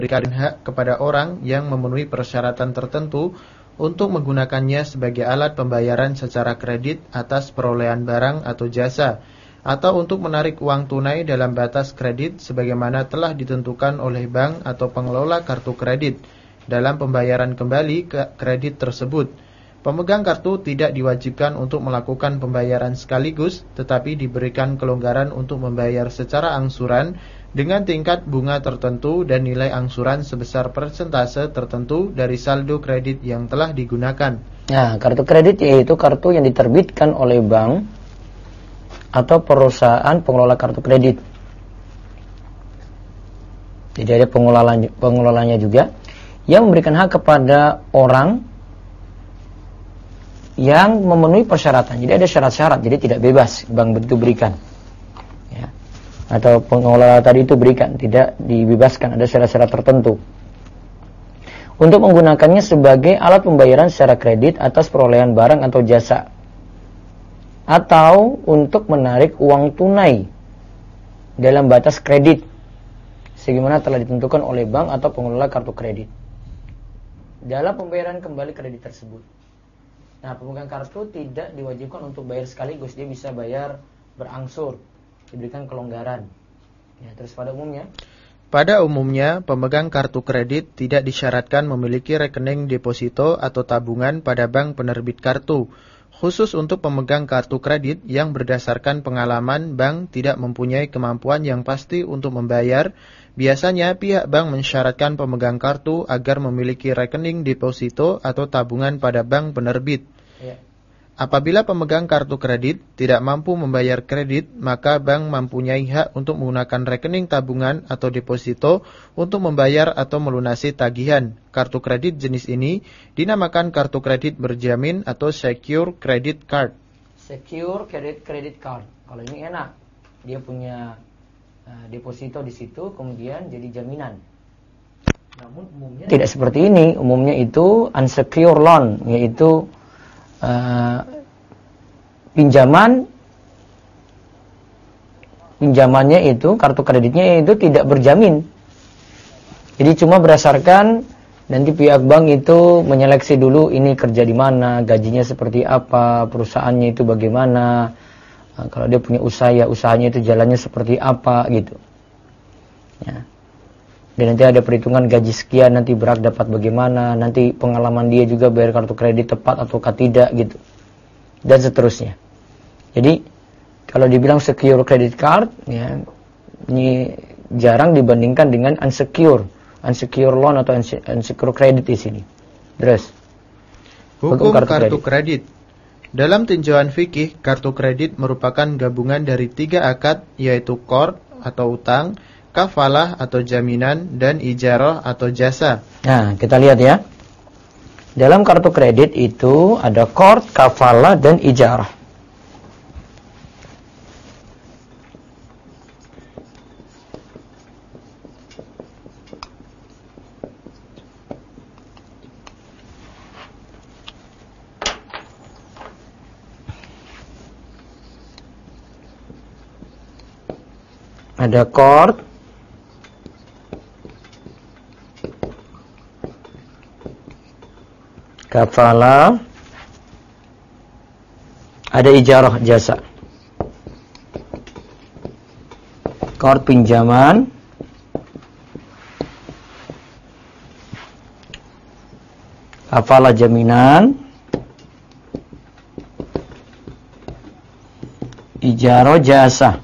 memberikan hak kepada orang yang memenuhi persyaratan tertentu untuk menggunakannya sebagai alat pembayaran secara kredit atas perolehan barang atau jasa, atau untuk menarik uang tunai dalam batas kredit sebagaimana telah ditentukan oleh bank atau pengelola kartu kredit dalam pembayaran kembali kredit tersebut. Pemegang kartu tidak diwajibkan untuk melakukan pembayaran sekaligus, tetapi diberikan kelonggaran untuk membayar secara angsuran dengan tingkat bunga tertentu dan nilai angsuran sebesar persentase tertentu dari saldo kredit yang telah digunakan. Nah, kartu kredit yaitu kartu yang diterbitkan oleh bank atau perusahaan pengelola kartu kredit. Jadi ada pengelolanya juga yang memberikan hak kepada orang yang memenuhi persyaratan. Jadi ada syarat-syarat, jadi tidak bebas bank itu berikan, ya. Atau pengelola tadi itu berikan, tidak dibebaskan, ada syarat-syarat tertentu untuk menggunakannya sebagai alat pembayaran secara kredit atas perolehan barang atau jasa, atau untuk menarik uang tunai dalam batas kredit sebagaimana telah ditentukan oleh bank atau pengelola kartu kredit dalam pembayaran kembali kredit tersebut. Nah, pemegang kartu tidak diwajibkan untuk bayar sekaligus, dia bisa bayar berangsur, diberikan kelonggaran. Ya, terus pada umumnya, pemegang kartu kredit tidak disyaratkan memiliki rekening deposito atau tabungan pada bank penerbit kartu. Khusus untuk pemegang kartu kredit yang berdasarkan pengalaman bank tidak mempunyai kemampuan yang pasti untuk membayar, biasanya pihak bank mensyaratkan pemegang kartu agar memiliki rekening deposito atau tabungan pada bank penerbit. Ya. Apabila pemegang kartu kredit tidak mampu membayar kredit, maka bank mempunyai hak untuk menggunakan rekening tabungan atau deposito untuk membayar atau melunasi tagihan. Kartu kredit jenis ini dinamakan kartu kredit berjamin atau secure credit card. Secure credit card. Kalau ini enak, dia punya deposito di situ, kemudian jadi jaminan. Namun umumnya tidak seperti ini. Umumnya itu unsecured loan, yaitu pinjamannya itu, kartu kreditnya itu tidak berjamin. Jadi cuma berdasarkan nanti pihak bank itu menyeleksi dulu ini kerja di mana, gajinya seperti apa, perusahaannya itu bagaimana. Nah, kalau dia punya usaha, ya usahanya itu jalannya seperti apa gitu. Ya. Dan nanti ada perhitungan gaji sekian, nanti berak dapat bagaimana, nanti pengalaman dia juga bayar kartu kredit tepat ataukah tidak gitu. Dan seterusnya. Jadi kalau dibilang secure credit card, ya, ini jarang dibandingkan dengan unsecured loan atau unsecured credit di sini. Terus hukum kartu kredit. Dalam tinjauan fikih, kartu kredit merupakan gabungan dari 3 akad, yaitu qard atau utang, kafalah atau jaminan, dan ijarah atau jasa. Nah, kita lihat ya. Dalam kartu kredit itu ada qard, kafalah, dan ijarah. Ada qard, kafalah, ada ijarah jasa. Qard pinjaman, kafalah jaminan, ijarah jasa.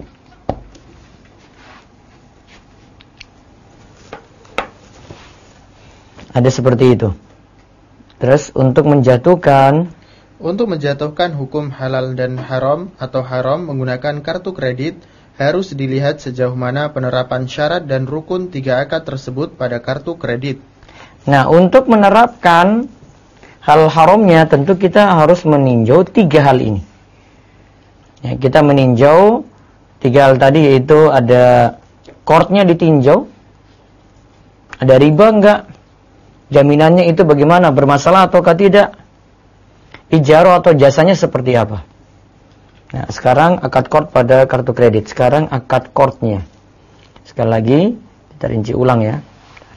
Ada seperti itu. Terus untuk menjatuhkan hukum halal dan haram atau haram menggunakan kartu kredit harus dilihat sejauh mana penerapan syarat dan rukun 3 akad tersebut pada kartu kredit. Nah, untuk menerapkan hal haramnya tentu kita harus meninjau 3 hal ini. Ya, kita meninjau 3 hal tadi, yaitu ada qardnya ditinjau, ada riba enggak, jaminannya itu bagaimana, bermasalah ataukah tidak, ijarah atau jasanya seperti apa. Nah, sekarang akad qard pada kartu kredit. Sekarang akad qardnya. Sekali lagi kita rinci ulang ya.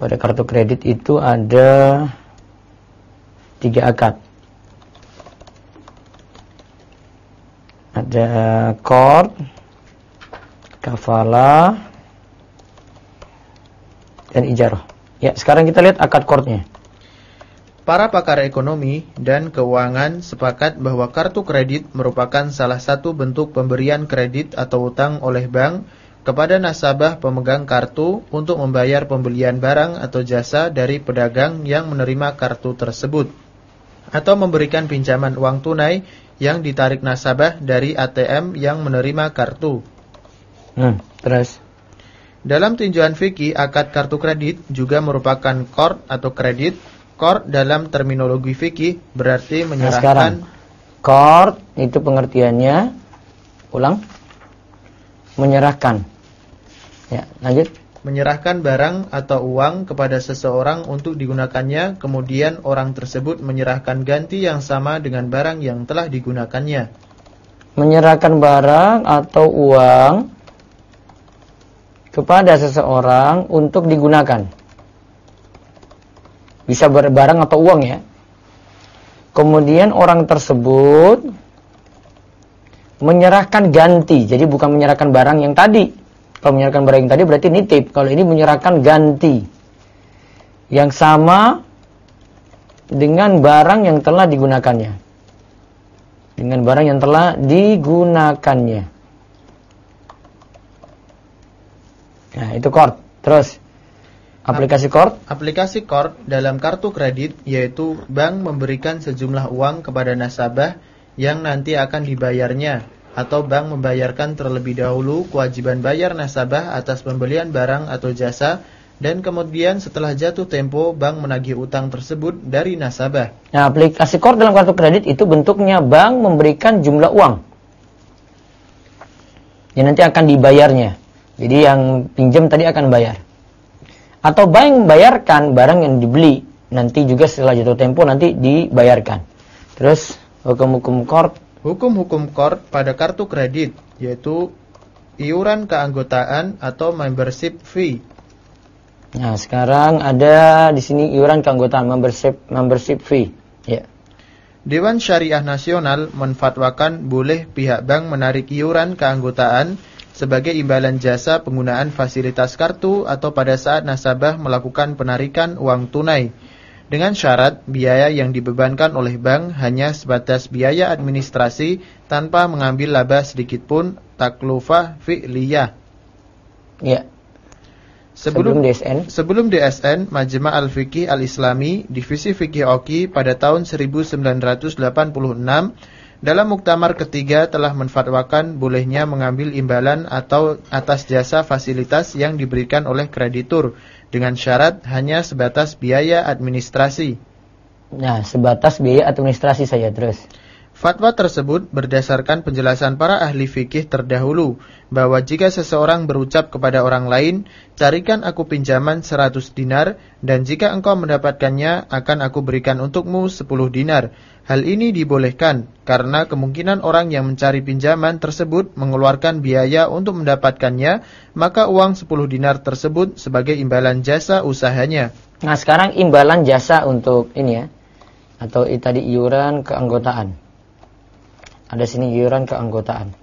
Pada kartu kredit itu ada 3 akad. Ada qard, kafalah, dan ijarah. Ya, sekarang kita lihat akad qardnya. Para pakar ekonomi dan keuangan sepakat bahwa kartu kredit merupakan salah satu bentuk pemberian kredit atau utang oleh bank kepada nasabah pemegang kartu untuk membayar pembelian barang atau jasa dari pedagang yang menerima kartu tersebut, atau memberikan pinjaman uang tunai yang ditarik nasabah dari ATM yang menerima kartu. Terus dalam tinjauan fikih, akad kartu kredit juga merupakan qard atau kredit. Qard dalam terminologi fikih berarti menyerahkan. Sekarang qard itu pengertiannya, ulang, menyerahkan. Ya, lanjut. Menyerahkan barang atau uang kepada seseorang untuk digunakannya, kemudian orang tersebut menyerahkan ganti yang sama dengan barang yang telah digunakannya. Menyerahkan barang atau uang kepada seseorang untuk digunakan. Bisa barang atau uang ya. Kemudian orang tersebut menyerahkan ganti. Jadi bukan menyerahkan barang yang tadi. Kalau menyerahkan barang yang tadi berarti nitip. Kalau ini menyerahkan ganti yang sama dengan barang yang telah digunakannya. Dengan barang yang telah digunakannya. Nah, itu qard. Terus aplikasi qard? Aplikasi qard dalam kartu kredit yaitu bank memberikan sejumlah uang kepada nasabah yang nanti akan dibayarnya, atau bank membayarkan terlebih dahulu kewajiban bayar nasabah atas pembelian barang atau jasa, dan kemudian setelah jatuh tempo bank menagih utang tersebut dari nasabah. Nah, aplikasi qard dalam kartu kredit itu bentuknya bank memberikan jumlah uang yang nanti akan dibayarnya. Jadi yang pinjam tadi akan bayar. Atau bank membayarkan barang yang dibeli, nanti juga setelah jatuh tempo nanti dibayarkan. Terus hukum-hukum qard. Hukum-hukum qard pada kartu kredit yaitu iuran keanggotaan atau membership fee. Nah, sekarang ada di sini iuran keanggotaan, membership fee. Ya. Dewan Syariah Nasional menfatwakan boleh pihak bank menarik iuran keanggotaan sebagai imbalan jasa penggunaan fasilitas kartu atau pada saat nasabah melakukan penarikan uang tunai, dengan syarat biaya yang dibebankan oleh bank hanya sebatas biaya administrasi tanpa mengambil laba sedikit pun, taklufah fi'liyah. Ya. Sebelum DSN, Majma' Al-Fiqih Al-Islami, Divisi Fikih Oki pada tahun 1986 dalam muktamar ketiga telah menfatwakan bolehnya mengambil imbalan atau atas jasa fasilitas yang diberikan oleh kreditur dengan syarat hanya sebatas biaya administrasi. Nah, sebatas biaya administrasi saja. Terus fatwa tersebut berdasarkan penjelasan para ahli fikih terdahulu bahwa jika seseorang berucap kepada orang lain, carikan aku pinjaman 100 dinar dan jika engkau mendapatkannya akan aku berikan untukmu 10 dinar. Hal ini dibolehkan karena kemungkinan orang yang mencari pinjaman tersebut mengeluarkan biaya untuk mendapatkannya, maka uang 10 dinar tersebut sebagai imbalan jasa usahanya. Nah, sekarang imbalan jasa untuk ini ya, atau tadi iuran keanggotaan. Ada sini iuran keanggotaan.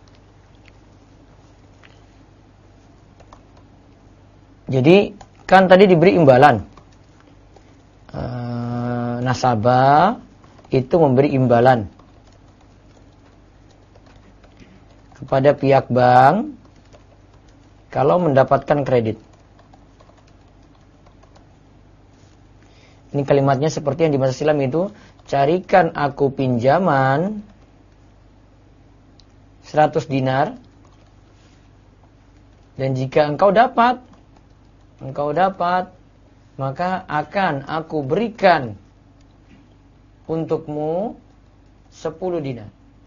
Jadi kan tadi diberi imbalan. Nasabah itu memberi imbalan kepada pihak bank kalau mendapatkan kredit. Ini kalimatnya seperti yang di masa silam itu, carikan aku pinjaman 100 dinar dan jika engkau dapat maka akan aku berikan untukmu 10 dinar.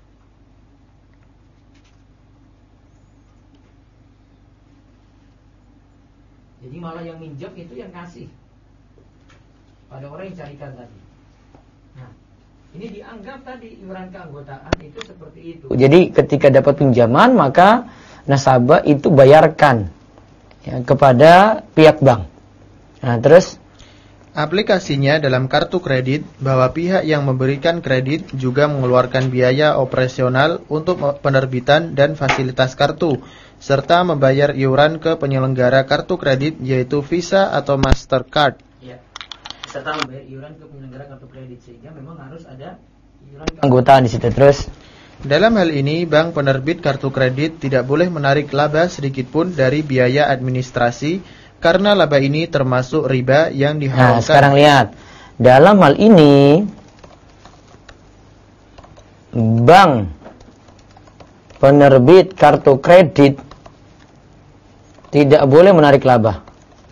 Jadi malah yang minjem itu yang kasih pada orang yang carikan tadi. Nah, ini dianggap tadi iuran keanggotaan itu seperti itu. Jadi ketika dapat pinjaman maka nasabah itu bayarkan ya, kepada pihak bank. Nah, terus aplikasinya dalam kartu kredit bahwa pihak yang memberikan kredit juga mengeluarkan biaya operasional untuk penerbitan dan fasilitas kartu, serta membayar iuran ke penyelenggara kartu kredit yaitu Visa atau Mastercard. Ya, serta membayar iuran ke penyelenggara kartu kredit, sehingga memang harus ada iuran keanggotaan di situ. Terus dalam hal ini, bank penerbit kartu kredit tidak boleh menarik laba sedikitpun dari biaya administrasi karena laba ini termasuk riba yang diharamkan. Nah, sekarang lihat. Dalam hal ini bank penerbit kartu kredit tidak boleh menarik laba.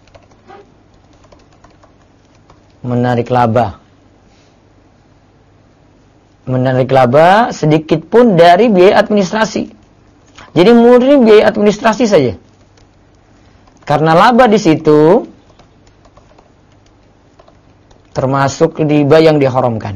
Menarik laba sedikit pun dari biaya administrasi. Jadi murni biaya administrasi saja. Karena laba di situ termasuk riba yang diharamkan.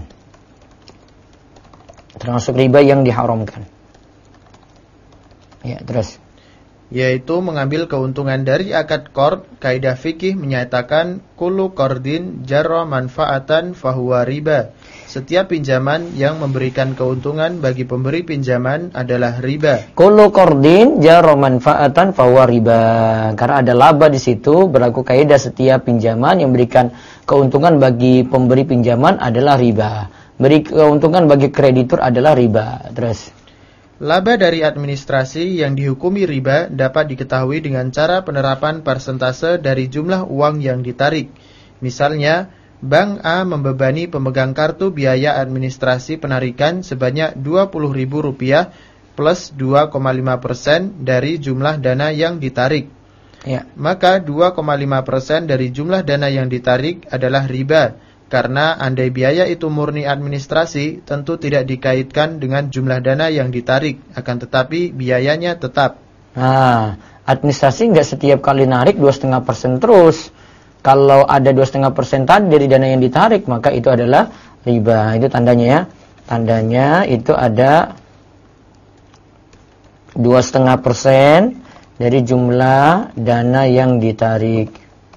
Ya, terus. Yaitu mengambil keuntungan dari akad qard. Kaidah fikih menyatakan kullu qardin jarra manfaatan fahuwa riba. Setiap pinjaman yang memberikan keuntungan bagi pemberi pinjaman adalah riba. Kullu qardin jarra manfaatan fahuwa riba. Karena ada laba di situ, berlaku kaidah setiap pinjaman yang memberikan keuntungan bagi pemberi pinjaman adalah riba. Beri keuntungan bagi kreditur adalah riba. Terus. Laba dari administrasi yang dihukumi riba dapat diketahui dengan cara penerapan persentase dari jumlah uang yang ditarik. Misalnya, Bank A membebani pemegang kartu biaya administrasi penarikan sebanyak Rp20.000 plus 2,5% dari jumlah dana yang ditarik. Ya. Maka 2,5% dari jumlah dana yang ditarik adalah riba. Karena andai biaya itu murni administrasi, tentu tidak dikaitkan dengan jumlah dana yang ditarik. Akan tetapi biayanya tetap. Nah, administrasi nggak setiap kali narik 2,5% terus. Kalau ada 2,5% tadi dari dana yang ditarik, maka itu adalah riba. Itu tandanya ya. Tandanya itu ada 2,5% dari jumlah dana yang ditarik.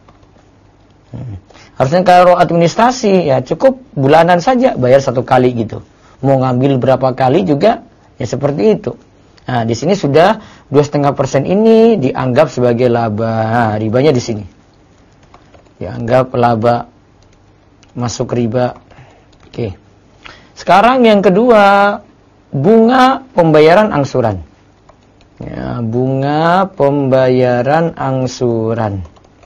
Harusnya kalau administrasi ya cukup bulanan saja, bayar 1 kali gitu. Mau ngambil berapa kali juga ya seperti itu. Nah, di sini sudah 2,5% ini dianggap sebagai laba. Nah, ribanya di sini. Dianggap laba, masuk riba. Oke. Sekarang yang kedua, bunga pembayaran angsuran. Ya, bunga pembayaran angsuran.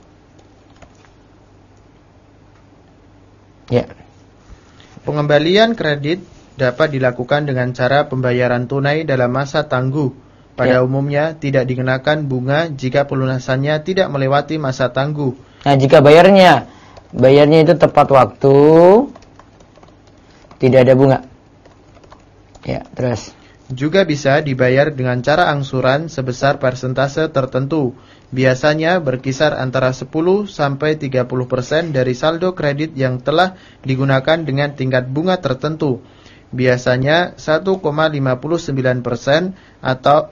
Ya. Pengembalian kredit dapat dilakukan dengan cara pembayaran tunai dalam masa tangguh. Pada umumnya tidak dikenakan bunga jika pelunasannya tidak melewati masa tangguh. Nah, jika bayarnya itu tepat waktu, tidak ada bunga. Ya, terus. Juga bisa dibayar dengan cara angsuran sebesar persentase tertentu. Biasanya berkisar antara 10 sampai 30% dari saldo kredit yang telah digunakan dengan tingkat bunga tertentu. Biasanya 1,59% atau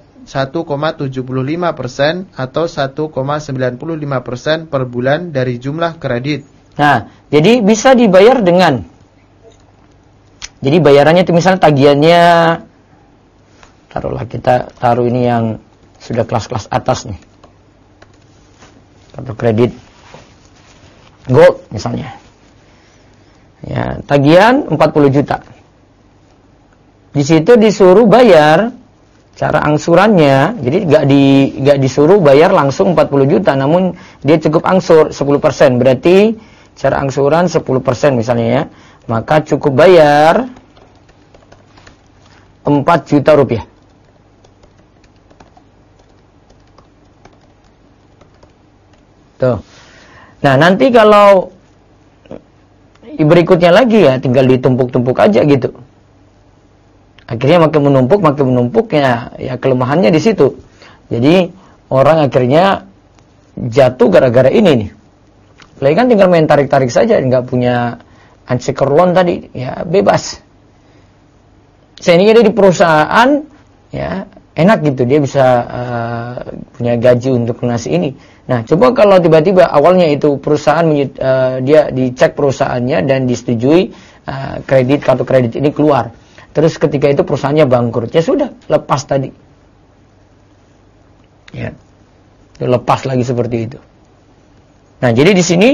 1,75% atau 1,95% per bulan dari jumlah kredit. Nah, jadi bisa dibayar dengan, jadi bayarannya itu misalnya tagihannya, taruhlah kita taruh ini yang sudah kelas-kelas atas nih, kartu kredit Gold misalnya. Ya, tagihan 40 juta. Di situ disuruh bayar cara angsurannya, jadi nggak disuruh bayar langsung 40 juta, namun dia cukup angsur 10%. Berarti cara angsuran 10% misalnya ya. Maka cukup bayar 4 juta rupiah. Tuh. Nah, nanti kalau berikutnya lagi ya tinggal ditumpuk-tumpuk aja gitu. Akhirnya makin menumpuk ya kelemahannya di situ. Jadi orang akhirnya jatuh gara-gara ini nih. Lagi kan tinggal main tarik-tarik saja, nggak punya unsecured loan tadi, ya bebas. Saya ini ada di perusahaan, ya enak gitu, dia bisa punya gaji untuk lunasi ini. Nah, coba kalau tiba-tiba awalnya itu perusahaan dia dicek perusahaannya dan disetujui kartu kredit ini keluar. Terus ketika itu perusahaannya bangkrut, ya sudah, lepas tadi. Ya. Lepas lagi seperti itu. Nah, jadi di sini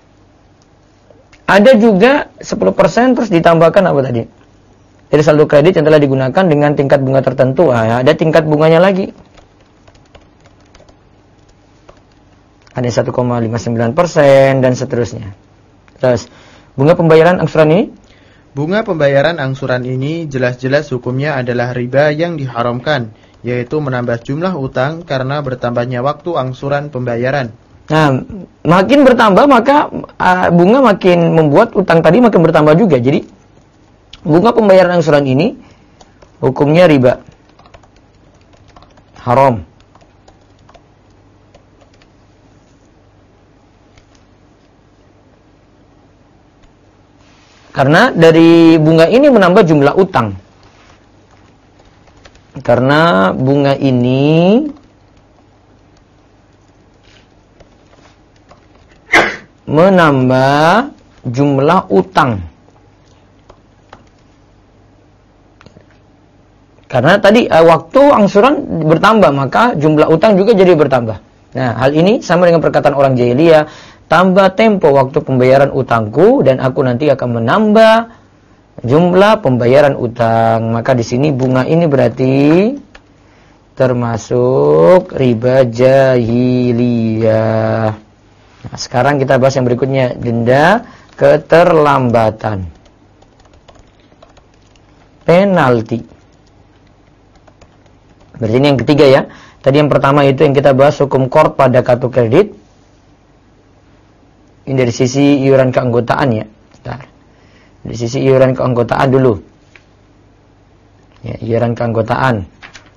ada juga 10% terus ditambahkan apa tadi? Dari saldo kredit yang telah digunakan dengan tingkat bunga tertentu. Nah, ada tingkat bunganya lagi. Ada 1,59% dan seterusnya. Terus, bunga pembayaran angsuran ini? Bunga pembayaran angsuran ini jelas-jelas hukumnya adalah riba yang diharamkan, yaitu menambah jumlah utang karena bertambahnya waktu angsuran pembayaran. Nah, makin bertambah maka bunga makin membuat utang tadi makin bertambah juga. Jadi, bunga pembayaran angsuran ini hukumnya riba. Haram. Karena dari bunga ini menambah jumlah utang. Karena bunga ini menambah jumlah utang. Karena tadi waktu angsuran bertambah, maka jumlah utang juga jadi bertambah. Nah, hal ini sama dengan perkataan orang jahiliyah, tambah tempo waktu pembayaran utangku dan aku nanti akan menambah jumlah pembayaran utang. Maka di sini bunga ini berarti termasuk riba jahiliyah. Nah, sekarang kita bahas yang berikutnya, denda keterlambatan. Penalti. Berarti ini yang ketiga ya. Tadi yang pertama itu yang kita bahas hukum qard pada kartu kredit. Ini dari sisi iuran keanggotaan ya. Bentar. Dari sisi iuran keanggotaan dulu. Ya, iuran keanggotaan.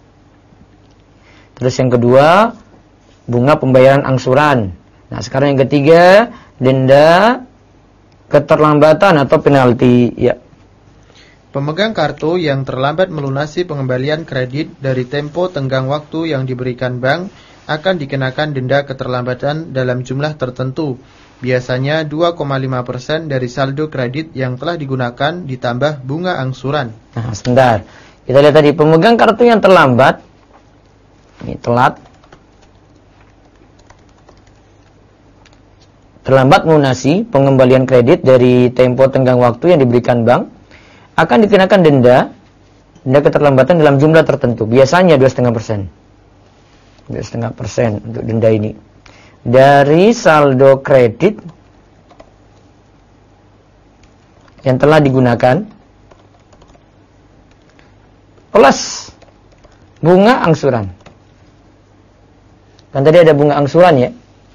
Terus yang kedua, bunga pembayaran angsuran. Nah, sekarang yang ketiga, denda keterlambatan atau penalti ya. Pemegang kartu yang terlambat melunasi pengembalian kredit dari tempo tenggang waktu yang diberikan bank akan dikenakan denda keterlambatan dalam jumlah tertentu. Biasanya 2,5% dari saldo kredit yang telah digunakan ditambah bunga angsuran. Nah, sebentar. Kita lihat tadi, pemegang kartu yang terlambat, ini terlambat melunasi pengembalian kredit dari tempo tenggang waktu yang diberikan bank, akan dikenakan denda keterlambatan dalam jumlah tertentu. Biasanya 2,5%. 2,5% untuk denda ini. Dari saldo kredit yang telah digunakan plus bunga angsuran. Kan tadi ada bunga angsuran ya.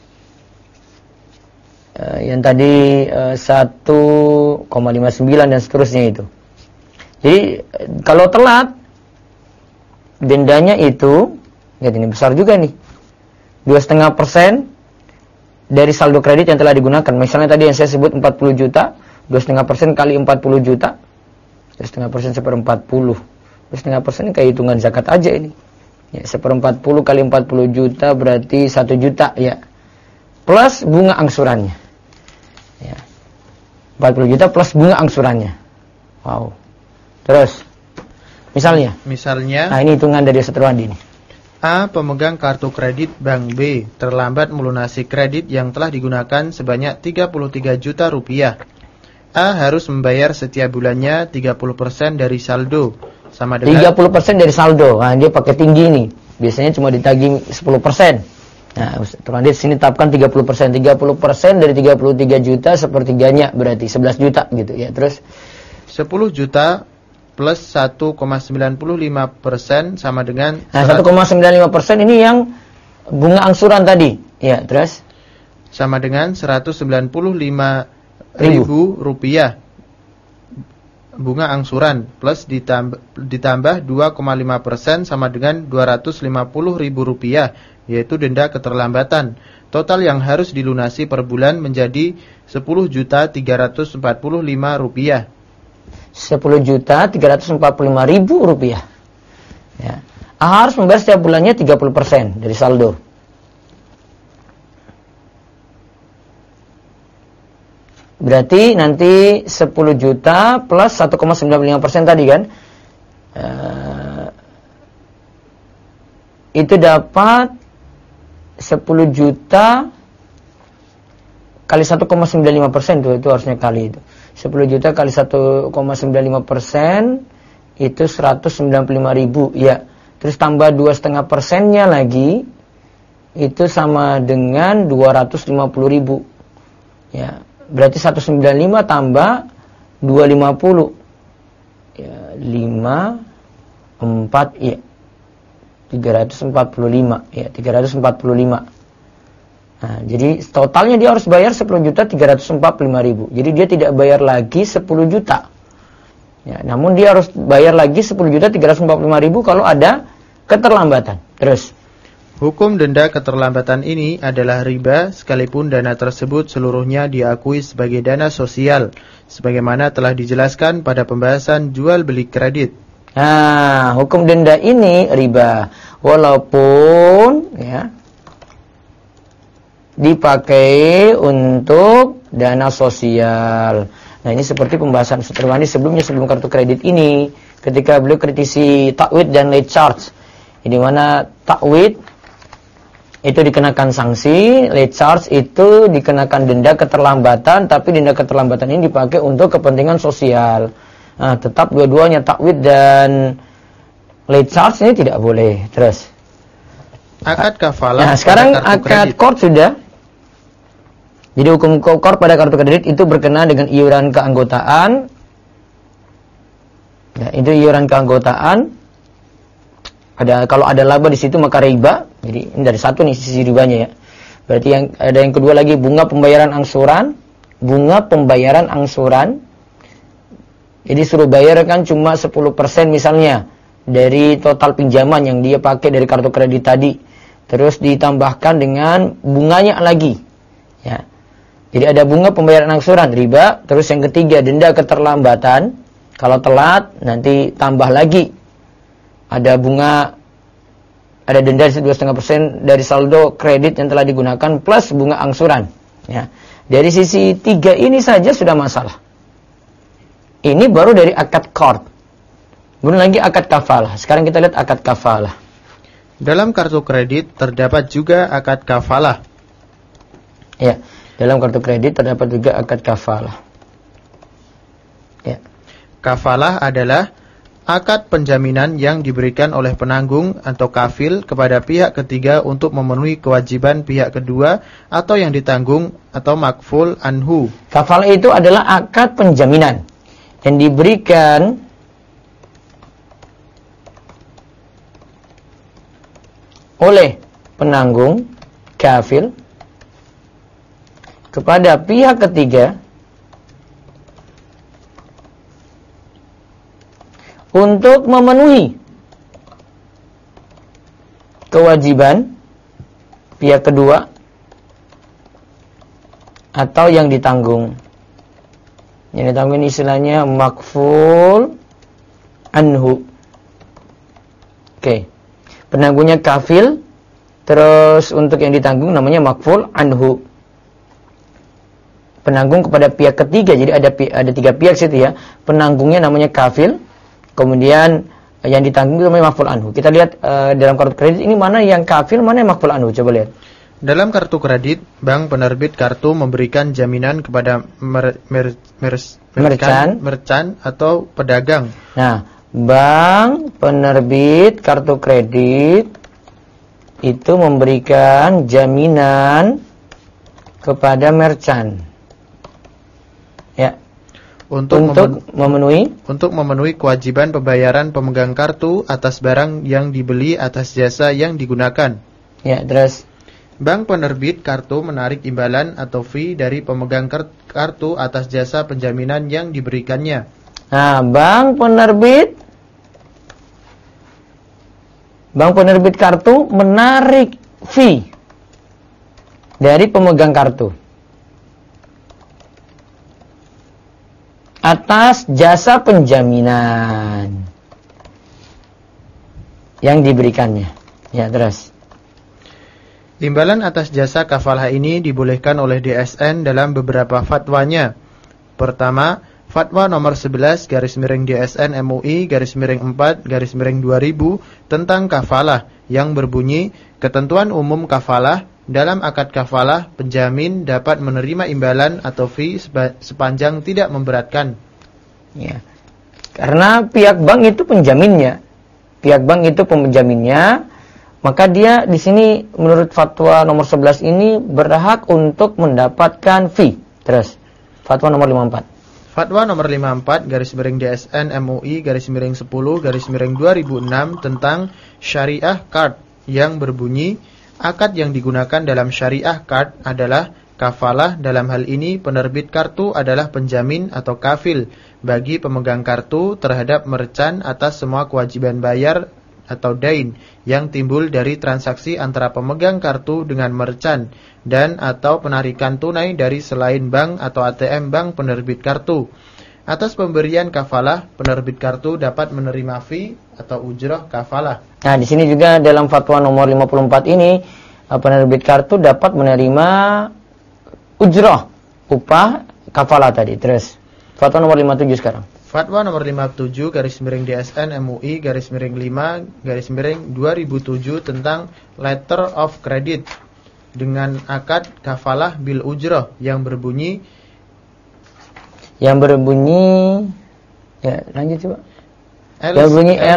Yang tadi 1,59 dan seterusnya itu. Jadi kalau telat dendanya itu, lihat ini besar juga nih. 2,5% dari saldo kredit yang telah digunakan. Misalnya tadi yang saya sebut 40 juta, 2,5% kali 40 juta. 2,5% seperempat-puluh. 2,5% kayak hitungan zakat aja ini. Ya, seperempat-puluh kali 40 juta berarti 1 juta ya. Plus bunga angsurannya. Ya. 40 juta plus bunga angsurannya. Wow. Terus misalnya, nah ini hitungan dari Ustaz Rwandi nih. A. Pemegang kartu kredit Bank B terlambat melunasi kredit yang telah digunakan sebanyak 33 juta rupiah. A. Harus membayar setiap bulannya 30% dari saldo, sama dengan 30% dari saldo. Nah, dia pakai tinggi nih. Biasanya cuma ditagih 10%. Nah, Ustaz Rwandi sini tetapkan 30%. 30% dari 33 juta sepertiganya berarti 11 juta gitu ya. Terus 10 juta plus 1,95% sama dengan 1,95% ini yang bunga angsuran tadi. Ya, terus sama dengan 195.000 rupiah bunga angsuran plus ditambah 2,5% sama dengan 250.000 rupiah, yaitu denda keterlambatan. Total yang harus dilunasi per bulan menjadi 10.345 rupiah. 10.345.000 rupiah. Ya. harus membayar setiap bulannya 30% dari saldo. Berarti nanti 10 juta plus 1,95% tadi kan. Itu dapat 10 juta kali 1,95% itu harusnya kali itu. 10 juta kali 1,95% itu 195.000 ya. Terus tambah 2,5%-nya lagi itu sama dengan 250.000 ya. Berarti 195 tambah 250 ya 4 ya 345 ya 345. Nah, jadi totalnya dia harus bayar 10.345.000. Jadi dia tidak bayar lagi 10 juta. Ya, namun dia harus bayar lagi 10.345.000 kalau ada keterlambatan. Terus hukum denda keterlambatan ini adalah riba sekalipun dana tersebut seluruhnya diakui sebagai dana sosial sebagaimana telah dijelaskan pada pembahasan jual beli kredit. Nah, hukum denda ini riba walaupun ya dipakai untuk dana sosial. Nah, ini seperti pembahasan Ustaz Irwandi sebelumnya sebelum kartu kredit ini ketika beliau kritisi takwid dan late charge. Di mana takwid itu dikenakan sanksi, late charge itu dikenakan denda keterlambatan, tapi denda keterlambatan ini dipakai untuk kepentingan sosial. Nah, tetap dua-duanya takwid dan late charge ini tidak boleh. Terus akad kafalah. Nah, sekarang akad qard sudah. Jadi hukum qard pada kartu kredit itu berkenaan dengan iuran keanggotaan. Ya, itu iuran keanggotaan. Kalau ada laba di situ maka riba. Jadi ini dari satu nih sisi ribanya ya. Berarti ada yang kedua lagi bunga pembayaran angsuran. Bunga pembayaran angsuran. Jadi suruh bayar kan cuma 10% misalnya dari total pinjaman yang dia pakai dari kartu kredit tadi. Terus ditambahkan dengan bunganya lagi. Ya. Jadi ada bunga pembayaran angsuran, riba. Terus yang ketiga denda keterlambatan. Kalau telat nanti tambah lagi. Ada bunga, ada denda 2,5% dari saldo kredit yang telah digunakan plus bunga angsuran. Ya. Dari sisi tiga ini saja sudah masalah. Ini baru dari akad qard. Belum lagi akad kafalah. Sekarang kita lihat akad kafalah. Dalam kartu kredit terdapat juga akad kafalah. Ya, dalam kartu kredit terdapat juga akad kafalah. Ya. Kafalah adalah akad penjaminan yang diberikan oleh penanggung atau kafil kepada pihak ketiga untuk memenuhi kewajiban pihak kedua atau yang ditanggung atau makful anhu. Kafalah itu adalah akad penjaminan yang diberikan oleh penanggung kafil kepada pihak ketiga untuk memenuhi kewajiban pihak kedua atau yang ditanggung. Yang ditanggung ini istilahnya makful anhu. Oke. Penanggungnya kafil, terus untuk yang ditanggung namanya makful anhu. Penanggung kepada pihak ketiga, jadi ada tiga pihak situ ya. Penanggungnya namanya kafil, kemudian yang ditanggung namanya makful anhu. Kita lihat dalam kartu kredit ini mana yang kafil, mana yang makful anhu. Coba lihat. Dalam kartu kredit, bank penerbit kartu memberikan jaminan kepada merchant atau pedagang. Nah, bank penerbit kartu kredit itu memberikan jaminan kepada merchant. Ya. Untuk memenuhi kewajiban pembayaran pemegang kartu atas barang yang dibeli atas jasa yang digunakan. Ya, terus bank penerbit kartu menarik imbalan atau fee dari pemegang kartu atas jasa penjaminan yang diberikannya. Nah, bank penerbit kartu menarik fee dari pemegang kartu atas jasa penjaminan yang diberikannya. Ya, terus. Imbalan atas jasa kafalah ini dibolehkan oleh DSN dalam beberapa fatwanya. Pertama, Fatwa nomor 11 /DSN MUI /4/2000 tentang kafalah yang berbunyi, ketentuan umum kafalah, dalam akad kafalah penjamin dapat menerima imbalan atau fee sepanjang tidak memberatkan. Ya. Karena pihak bank itu penjaminnya. Pihak bank itu penjaminnya, maka dia di sini menurut fatwa nomor 11 ini berhak untuk mendapatkan fee. Terus, fatwa nomor 54. Fatwa nomor 54 /DSN MUI /10/2006 tentang syariah card yang berbunyi, akad yang digunakan dalam syariah card adalah kafalah. Dalam hal ini penerbit kartu adalah penjamin atau kafil bagi pemegang kartu terhadap merchant atas semua kewajiban bayar atau dain yang timbul dari transaksi antara pemegang kartu dengan merchant dan atau penarikan tunai dari selain bank atau ATM bank penerbit kartu. Atas pemberian kafalah, penerbit kartu dapat menerima fee atau ujrah kafalah. Nah, di sini juga dalam fatwa nomor 54 ini penerbit kartu dapat menerima ujrah, upah kafalah tadi. Terus, fatwa nomor 57 sekarang. Fatwa nomor 57 /DSN MUI /5-2007 tentang letter of credit dengan akad kafalah bil ujrah yang berbunyi ya, lanjut coba. Yang berbunyi L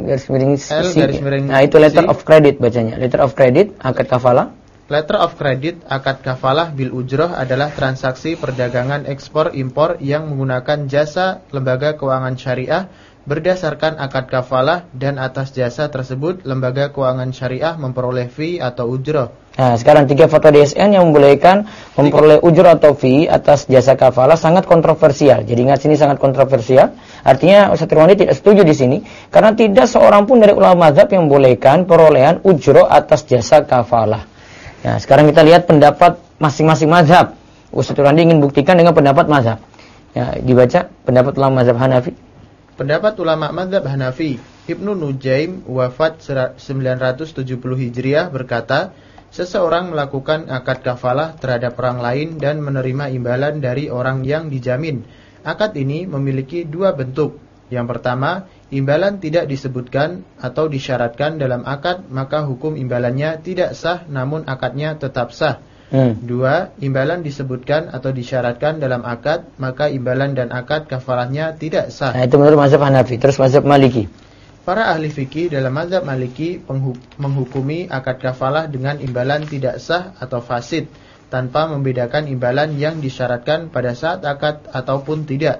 C. Nah, itu letter of credit bacanya. Letter of credit akad kafalah. Letter of credit akad kafalah bil ujrah adalah transaksi perdagangan ekspor impor yang menggunakan jasa lembaga keuangan syariah berdasarkan akad kafalah, dan atas jasa tersebut lembaga keuangan syariah memperoleh fee atau ujrah. Nah, sekarang 3 fatwa DSN yang membolehkan memperoleh ujrah atau fee atas jasa kafalah sangat kontroversial. Jadi ingat, sini sangat kontroversial. Artinya Ustaz Irwandi tidak setuju di sini karena tidak seorang pun dari ulama mazhab yang membolehkan perolehan ujrah atas jasa kafalah. Nah, sekarang kita lihat pendapat masing-masing mazhab. Ustaz Irwandi ingin buktikan dengan pendapat mazhab. Ya, dibaca pendapat ulama mazhab Hanafi. Pendapat ulama mazhab Hanafi, Ibnu Nujaim wafat 970 Hijriah berkata, seseorang melakukan akad kafalah terhadap orang lain dan menerima imbalan dari orang yang dijamin. Akad ini memiliki 2 bentuk. Yang pertama, imbalan tidak disebutkan atau disyaratkan dalam akad, maka hukum imbalannya tidak sah namun akadnya tetap sah. 2, imbalan disebutkan atau disyaratkan dalam akad, maka imbalan dan akad kafalahnya tidak sah. Nah, itu menurut mazhab Hanafi. Terus mazhab Maliki. Para ahli fikih dalam mazhab Maliki menghukumi akad kafalah dengan imbalan tidak sah atau fasid, tanpa membedakan imbalan yang disyaratkan pada saat akad ataupun tidak.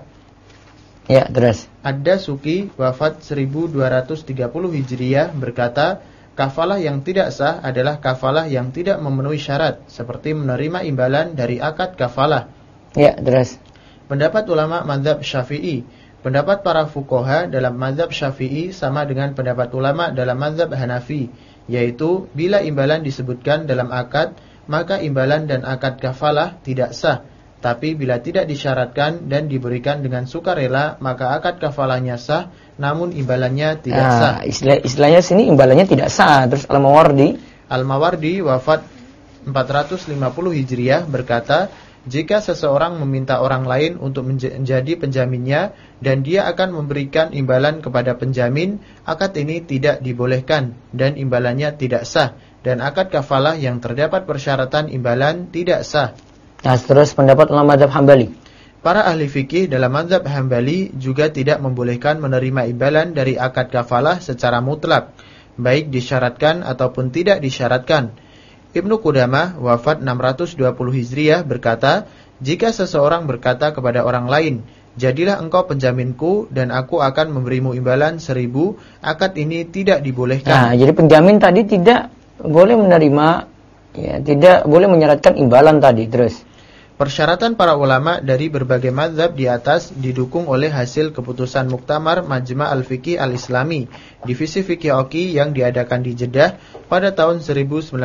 Ya, terus. Ad-Dasuki wafat 1230 Hijriah berkata, kafalah yang tidak sah adalah kafalah yang tidak memenuhi syarat, seperti menerima imbalan dari akad kafalah. Ya, terus. Pendapat ulama mazhab Syafi'i. Pendapat para fuqaha dalam mazhab Syafi'i sama dengan pendapat ulama dalam mazhab Hanafi, yaitu bila imbalan disebutkan dalam akad, maka imbalan dan akad kafalah tidak sah. Tapi bila tidak disyaratkan dan diberikan dengan sukarela, maka akad kafalahnya sah, namun imbalannya tidak sah. Istilahnya sini imbalannya tidak sah. Terus Al-Mawardi wafat 450 Hijriah berkata, jika seseorang meminta orang lain untuk menjadi penjaminnya dan dia akan memberikan imbalan kepada penjamin, akad ini tidak dibolehkan dan imbalannya tidak sah, dan akad kafalah yang terdapat persyaratan imbalan tidak sah. Nah, terus pendapat ulama mazhab Hambali. Para ahli fikih dalam mazhab Hambali juga tidak membolehkan menerima imbalan dari akad kafalah secara mutlak, baik disyaratkan ataupun tidak disyaratkan. Ibnu Qudamah wafat 620 Hijriah berkata, jika seseorang berkata kepada orang lain, jadilah engkau penjaminku dan aku akan memberimu imbalan 1000, akad ini tidak dibolehkan. Nah, jadi penjamin tadi tidak boleh menerima, ya, tidak boleh menyaratkan imbalan tadi. Terus persyaratan para ulama dari berbagai mazhab di atas didukung oleh hasil keputusan Muktamar Majma' al-Fiqih al-Islami, divisi fikih Oki yang diadakan di Jeddah pada tahun 1985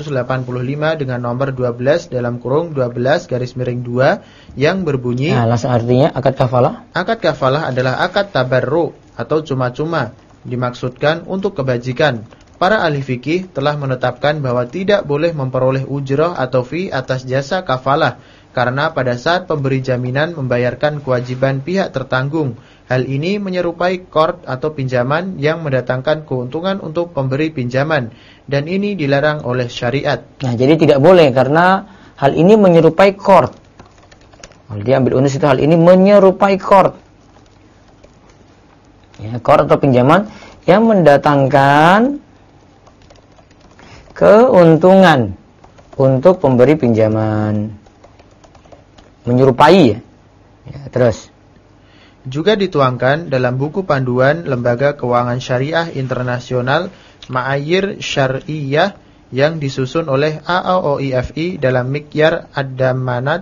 dengan nomor 12 dalam kurung 12/2 yang berbunyi. Nah, langsung artinya akad kafalah. Akad kafalah adalah akad tabarru atau cuma-cuma dimaksudkan untuk kebajikan. Para ahli fikih telah menetapkan bahwa tidak boleh memperoleh ujrah atau fee atas jasa kafalah, karena pada saat pemberi jaminan membayarkan kewajiban pihak tertanggung. Hal ini menyerupai qard atau pinjaman yang mendatangkan keuntungan untuk pemberi pinjaman, dan ini dilarang oleh syariat. Nah, jadi tidak boleh karena hal ini menyerupai qard. Kalau dia ambil unus itu hal ini menyerupai qard. Ya, qard atau pinjaman yang mendatangkan keuntungan untuk pemberi pinjaman. Menyerupai ya. Ya, terus. Juga dituangkan dalam buku panduan Lembaga Keuangan Syariah Internasional Ma'ayir Syar'iyyah yang disusun oleh AAOIFI dalam Mikyar Ad-Damanat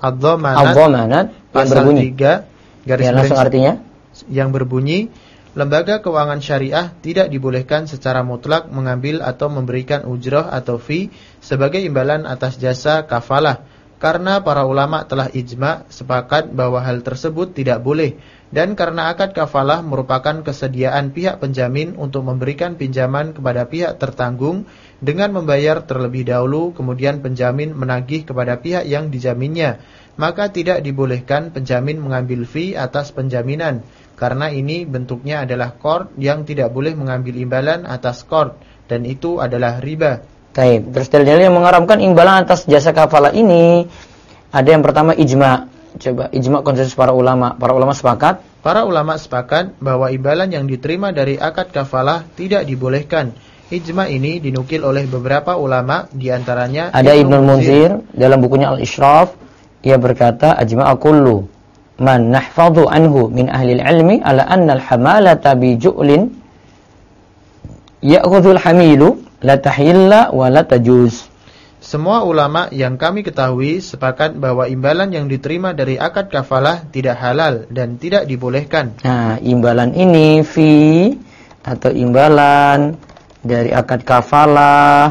pasal 3 garis langsung artinya yang berbunyi, lembaga keuangan syariah tidak dibolehkan secara mutlak mengambil atau memberikan ujrah atau fee sebagai imbalan atas jasa kafalah, karena para ulama telah ijma sepakat bahwa hal tersebut tidak boleh, dan karena akad kafalah merupakan kesediaan pihak penjamin untuk memberikan pinjaman kepada pihak tertanggung dengan membayar terlebih dahulu, kemudian penjamin menagih kepada pihak yang dijaminnya, maka tidak dibolehkan penjamin mengambil fee atas penjaminan, karena ini bentuknya adalah qard yang tidak boleh mengambil imbalan atas qard, dan itu adalah riba. Baik, terus dalil yang mengharamkan imbalan atas jasa kafalah ini ada yang pertama ijma. Coba ijma konsensus para ulama. Para ulama sepakat? Para ulama sepakat bahwa imbalan yang diterima dari akad kafalah tidak dibolehkan. Ijma ini dinukil oleh beberapa ulama, di antaranya ada Ibnul Munzir dalam bukunya Al-Ishraf. Ia berkata, ajma'a kullu man nahfadhu anhu min ahli al-ilmi ala anna al-hamalata bi ju'lin ya'khudhu al-hamilu la tahilla wa la tajuz. Semua ulama yang kami ketahui sepakat bahwa imbalan yang diterima dari akad kafalah tidak halal dan tidak dibolehkan. Nah, imbalan ini fee atau imbalan dari akad kafalah.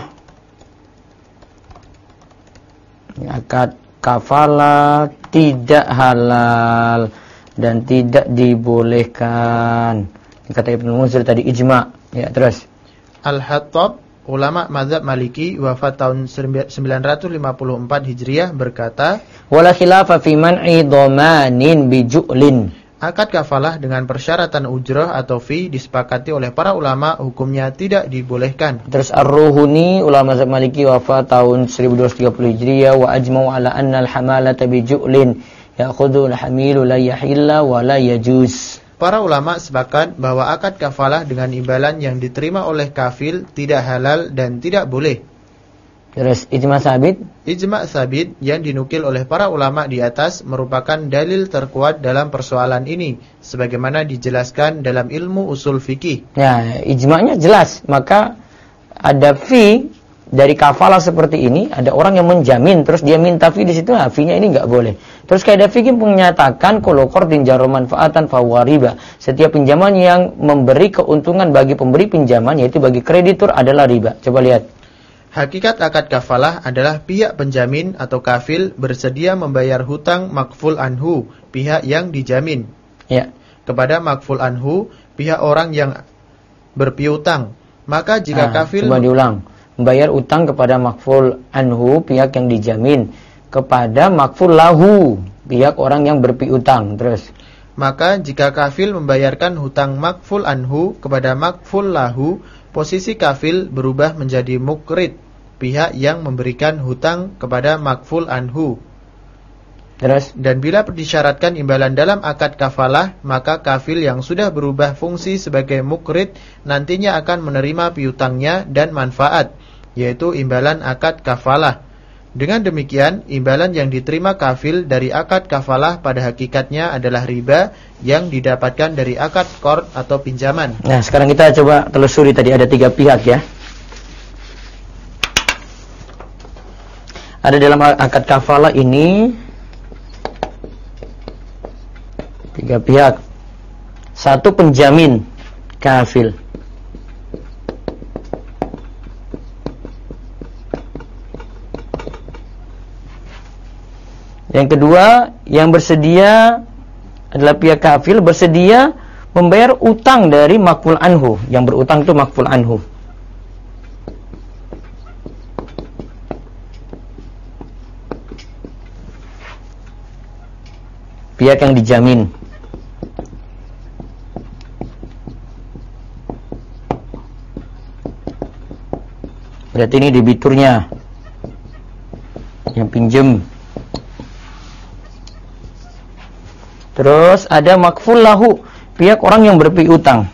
Akad kafalah tidak halal dan tidak dibolehkan. Kata Ibnu Munzir tadi ijma. Ya, terus. Al-Hattab, ulama mazhab Maliki, wafat tahun 954 Hijriah, berkata, wala khilafa fi man'i dhamanin bi ju'lin. Akad kafalah dengan persyaratan ujrah atau fee disepakati oleh para ulama, hukumnya tidak dibolehkan. Terus Ar-Ruhuni, ulama mazhab Maliki, wafat tahun 1230 Hijriah, wa ajma'u ala anna al-hamalata bi ju'lin ya'khudhu al-hamilu la yahilla wa la yajuz. Para ulama sepakat bahwa akad kafalah dengan imbalan yang diterima oleh kafil tidak halal dan tidak boleh. Terus ijma sabit? Ijma sabit yang dinukil oleh para ulama di atas merupakan dalil terkuat dalam persoalan ini, sebagaimana dijelaskan dalam ilmu usul fikih. Nah, ijma'nya jelas. Maka ada fee dari kafalah seperti ini, ada orang yang menjamin, terus dia minta fee di situ, nah fee-nya ini nggak boleh. Terus kaidah fikih menyatakan kalau qardin jarra manfaatan fa huwa riba. Setiap pinjaman yang memberi keuntungan bagi pemberi pinjaman, yaitu bagi kreditur, adalah riba. Coba lihat. Hakikat akad kafalah adalah pihak penjamin atau kafil bersedia membayar hutang makful anhu, pihak yang dijamin, ya, kepada makful anhu, pihak orang yang berpiutang. Maka jika kafil... Coba diulang. Membayar utang kepada makful anhu, pihak yang dijamin, kepada makful lahu, pihak orang yang berpiutang. Terus. Maka jika kafil membayarkan hutang makful anhu kepada makful lahu, posisi kafil berubah menjadi mukrid, pihak yang memberikan hutang kepada makful anhu. Terus. Dan bila disyaratkan imbalan dalam akad kafalah, maka kafil yang sudah berubah fungsi sebagai mukrid nantinya akan menerima piutangnya dan manfaat, yaitu imbalan akad kafalah. Dengan demikian, imbalan yang diterima kafil dari akad kafalah pada hakikatnya adalah riba yang didapatkan dari akad qard atau pinjaman. Nah, sekarang kita coba telusuri, tadi ada 3 pihak ya. Ada dalam akad kafalah ini 3 pihak. 1 penjamin kafil. Yang kedua, yang bersedia adalah pihak kafil bersedia membayar utang dari makful anhu. Yang berutang itu makful anhu. Pihak yang dijamin. Berarti ini debiturnya yang pinjem. Terus ada makful lahu, pihak orang yang berpiutang.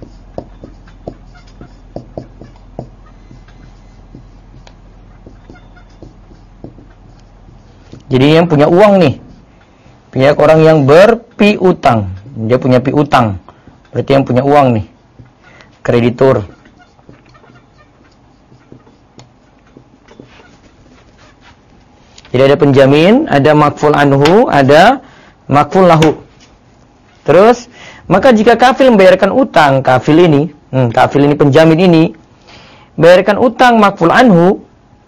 Jadi yang punya uang nih, pihak orang yang berpiutang, dia punya piutang, berarti yang punya uang nih, kreditur. Jadi ada penjamin, ada makful anhu, ada makful lahu. Terus, maka jika kafil membayarkan utang, kafil ini penjamin ini, membayarkan utang makful anhu,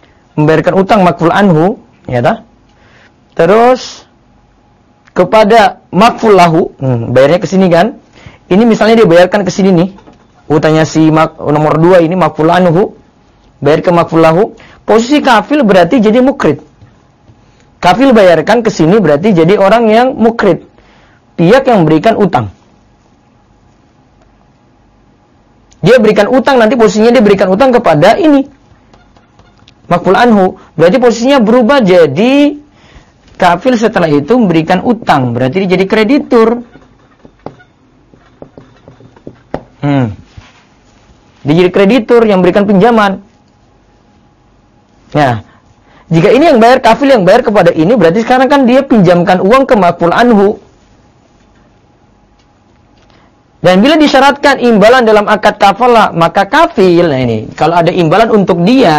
ya dah. Terus kepada makful lahu, bayarnya ke sini kan? Ini misalnya dia bayarkan ke sini nih, utangnya si nomor 2 ini makful anhu, bayar ke makful lahu. Posisi kafil berarti jadi mukrid. Kafil bayarkan ke sini berarti jadi orang yang mukrid, pihak yang memberikan utang. Dia berikan utang, nanti posisinya dia berikan utang kepada ini makful anhu, berarti posisinya berubah jadi kafil setelah itu memberikan utang, berarti dia jadi kreditur. Dia jadi kreditur yang memberikan pinjaman. Nah, jika ini yang bayar, kafil yang bayar kepada ini, berarti sekarang kan dia pinjamkan uang ke makful anhu. Dan bila disyaratkan imbalan dalam akad kafalah, maka kafil, nah ini, kalau ada imbalan untuk dia,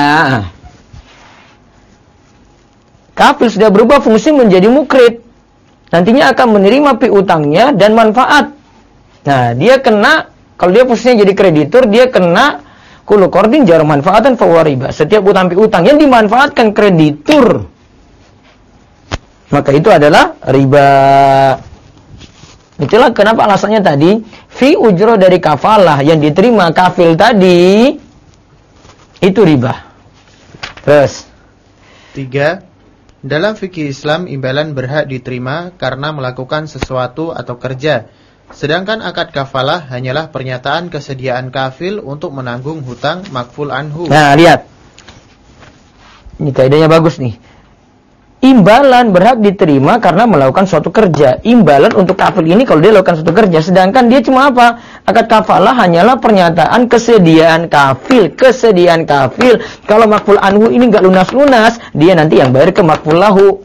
kafil sudah berubah fungsi menjadi mukrid. Nantinya akan menerima piutangnya dan manfaat. Nah, dia kena, kalau dia posisinya jadi kreditur, dia kena kullu qardin jar manfaatan fa huwa riba. Setiap utang piutang yang dimanfaatkan kreditur, maka itu adalah riba. Itulah kenapa alasannya tadi fi ujro dari kafalah yang diterima kafil tadi itu riba. Terus 3. Dalam fikih Islam imbalan berhak diterima karena melakukan sesuatu atau kerja. Sedangkan akad kafalah hanyalah pernyataan kesediaan kafil untuk menanggung hutang makful anhu. Nah, lihat. Ini kaidahnya bagus nih. Imbalan berhak diterima karena melakukan suatu kerja. Imbalan untuk kafil ini kalau dia lakukan suatu kerja. Sedangkan dia cuma apa? Akad kafalah hanyalah pernyataan kesediaan kafil. Kesediaan kafil. Kalau makful anhu ini nggak lunas-lunas, dia nanti yang bayar ke makful lahu.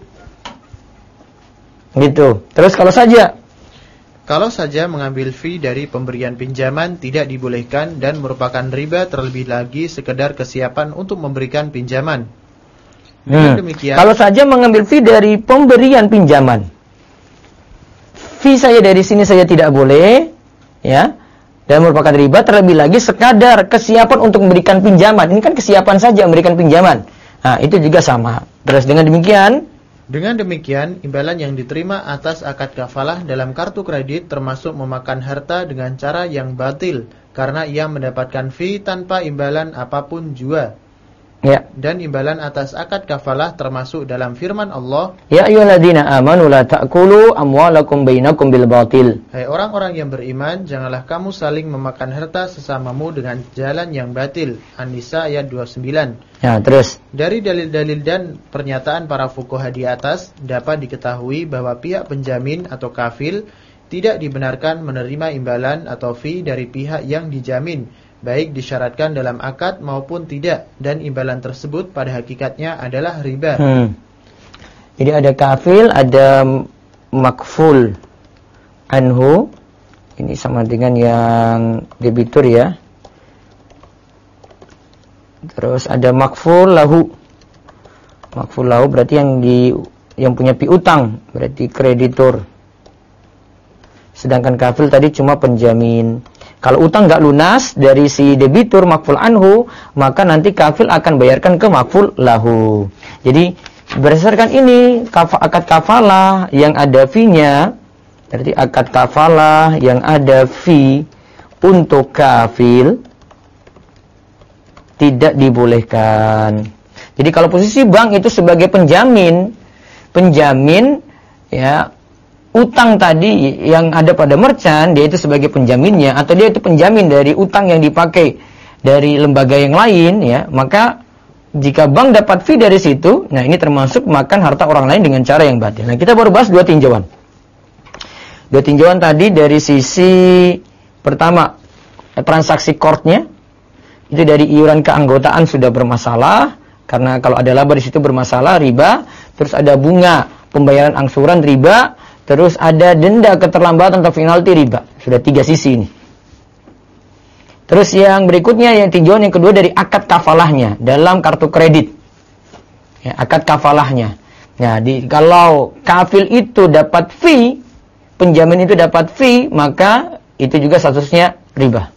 Gitu. Terus Kalau saja mengambil fee dari pemberian pinjaman tidak dibolehkan dan merupakan riba, terlebih lagi sekedar kesiapan untuk memberikan pinjaman. Demikian, kalau saja mengambil fee dari pemberian pinjaman, fee saya dari sini saya tidak boleh, ya, dan merupakan riba, terlebih lagi sekadar kesiapan untuk memberikan pinjaman. Ini kan kesiapan saja memberikan pinjaman. Nah, itu juga sama. Terus dengan demikian, imbalan yang diterima atas akad kafalah dalam kartu kredit termasuk memakan harta dengan cara yang batil karena ia mendapatkan fee tanpa imbalan apapun jua. Ya. Dan imbalan atas akad kafalah termasuk dalam firman Allah, ya ayyuhalladzina amanu la ta'kulu amwalakum bainakum bil batil. Hai orang-orang yang beriman, janganlah kamu saling memakan harta sesamamu dengan jalan yang batil. An-Nisa ayat 29. Ya, terus. Dari dalil-dalil dan pernyataan para fuqaha di atas dapat diketahui bahwa pihak penjamin atau kafil tidak dibenarkan menerima imbalan atau fee dari pihak yang dijamin, baik disyaratkan dalam akad maupun tidak, dan imbalan tersebut pada hakikatnya adalah riba. Jadi ada kafil, ada makful anhu. Ini sama dengan yang debitur ya. Terus ada makful lahu. Makful lahu berarti yang punya piutang, berarti kreditur. Sedangkan kafil tadi cuma penjamin. Kalau utang nggak lunas dari si debitur makful anhu, maka nanti kafil akan bayarkan ke makful lahu. Jadi berdasarkan ini akad kafalah yang ada fee-nya Berarti akad kafalah yang ada fee untuk kafil tidak dibolehkan. Jadi kalau posisi bank itu sebagai penjamin ya utang tadi yang ada pada merchant, dia itu sebagai penjaminnya, atau dia itu penjamin dari utang yang dipakai dari lembaga yang lain, ya, maka jika bank dapat fee dari situ, nah ini termasuk makan harta orang lain dengan cara yang batil. Nah, kita baru bahas dua tinjauan. Dua tinjauan tadi dari sisi pertama, transaksi courtnya, itu dari iuran keanggotaan sudah bermasalah, karena kalau ada laba di situ bermasalah, riba, terus ada bunga pembayaran angsuran, riba, terus ada denda keterlambatan atau penalti, riba. Sudah 3 sisi ini. Terus yang berikutnya, yang tinjauan yang kedua dari akad kafalahnya dalam kartu kredit. Ya, akad kafalahnya. Nah, kalau kafil itu dapat fee, penjamin itu dapat fee, maka itu juga statusnya riba.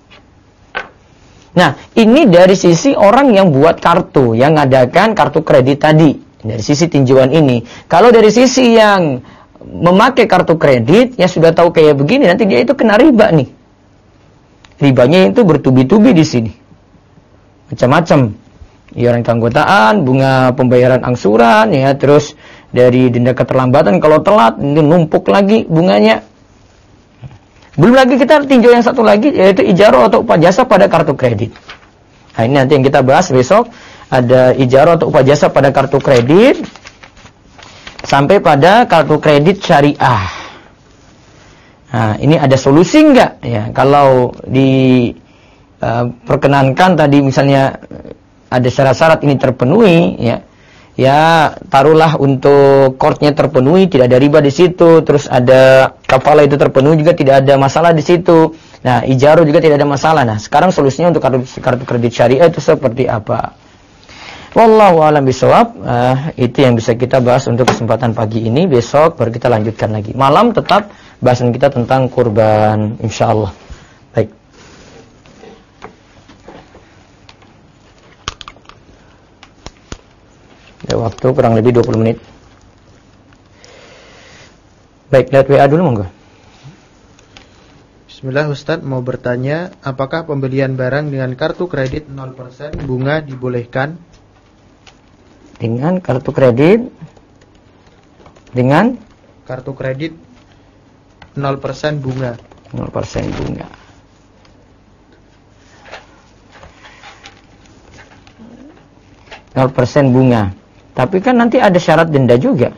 Nah, ini dari sisi orang yang buat kartu, yang ngadakan kartu kredit tadi. Dari sisi tinjauan ini. Kalau dari sisi yang memakai kartu kredit, ya sudah tahu kayak begini, nanti dia itu kena riba nih. Ribanya itu bertubi-tubi di sini. Macam-macam. Iuran keanggotaan, bunga pembayaran angsuran, ya, terus dari denda keterlambatan kalau telat, ini numpuk lagi bunganya. Belum lagi kita tinjau yang satu lagi, yaitu ijarah atau upah jasa pada kartu kredit. Nah, ini nanti yang kita bahas besok. Ada ijarah atau upah jasa pada kartu kredit, sampai pada kartu kredit syariah. Nah, ini ada solusi enggak? Ya, kalau perkenankan tadi misalnya ada syarat-syarat ini terpenuhi, ya taruhlah untuk courtnya terpenuhi, tidak ada riba di situ, terus ada kafalah itu terpenuhi juga tidak ada masalah di situ. Nah, ijarah juga tidak ada masalah. Nah, sekarang solusinya untuk kartu kredit syariah itu seperti apa? Wallahu a'lam bishawab. Itu yang bisa kita bahas untuk kesempatan pagi ini. Besok baru kita lanjutkan lagi. Malam tetap bahasan kita tentang kurban, insyaallah. Baik. Ya, waktu kurang lebih 20 menit. Baik, lihat WA dulu monggo. Bismillah, Ustadz mau bertanya, apakah pembelian barang dengan kartu kredit 0% bunga dibolehkan? Dengan kartu kredit, dengan kartu kredit 0% bunga. 0% bunga. bunga. Tapi kan nanti ada syarat denda juga.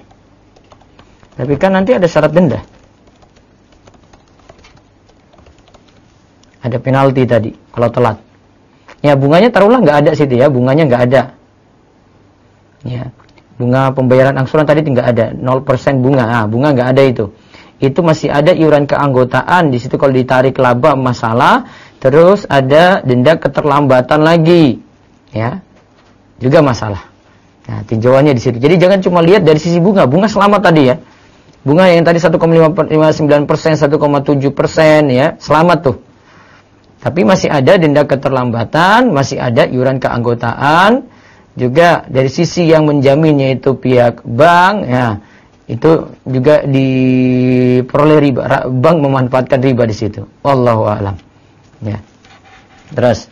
Ada penalti tadi kalau telat. Ya, bunganya taruhlah nggak ada situ ya, bunganya nggak ada. Ya, bunga pembayaran angsuran tadi tidak ada, 0% bunga. Ah, bunga nggak ada itu. Itu masih ada iuran keanggotaan di situ kalau ditarik laba masalah, terus ada denda keterlambatan lagi. Ya. Juga masalah. Nah, tinjauannya di situ. Jadi jangan cuma lihat dari sisi bunga. Bunga selamat tadi ya. Bunga yang tadi 1,59%, 1,7% ya, selamat tuh. Tapi masih ada denda keterlambatan, masih ada iuran keanggotaan. Juga dari sisi yang menjaminnya itu pihak bank, ya, itu juga diperoleh riba. Bank memanfaatkan riba di situ. Wallahu a'lam. Ya. Terus,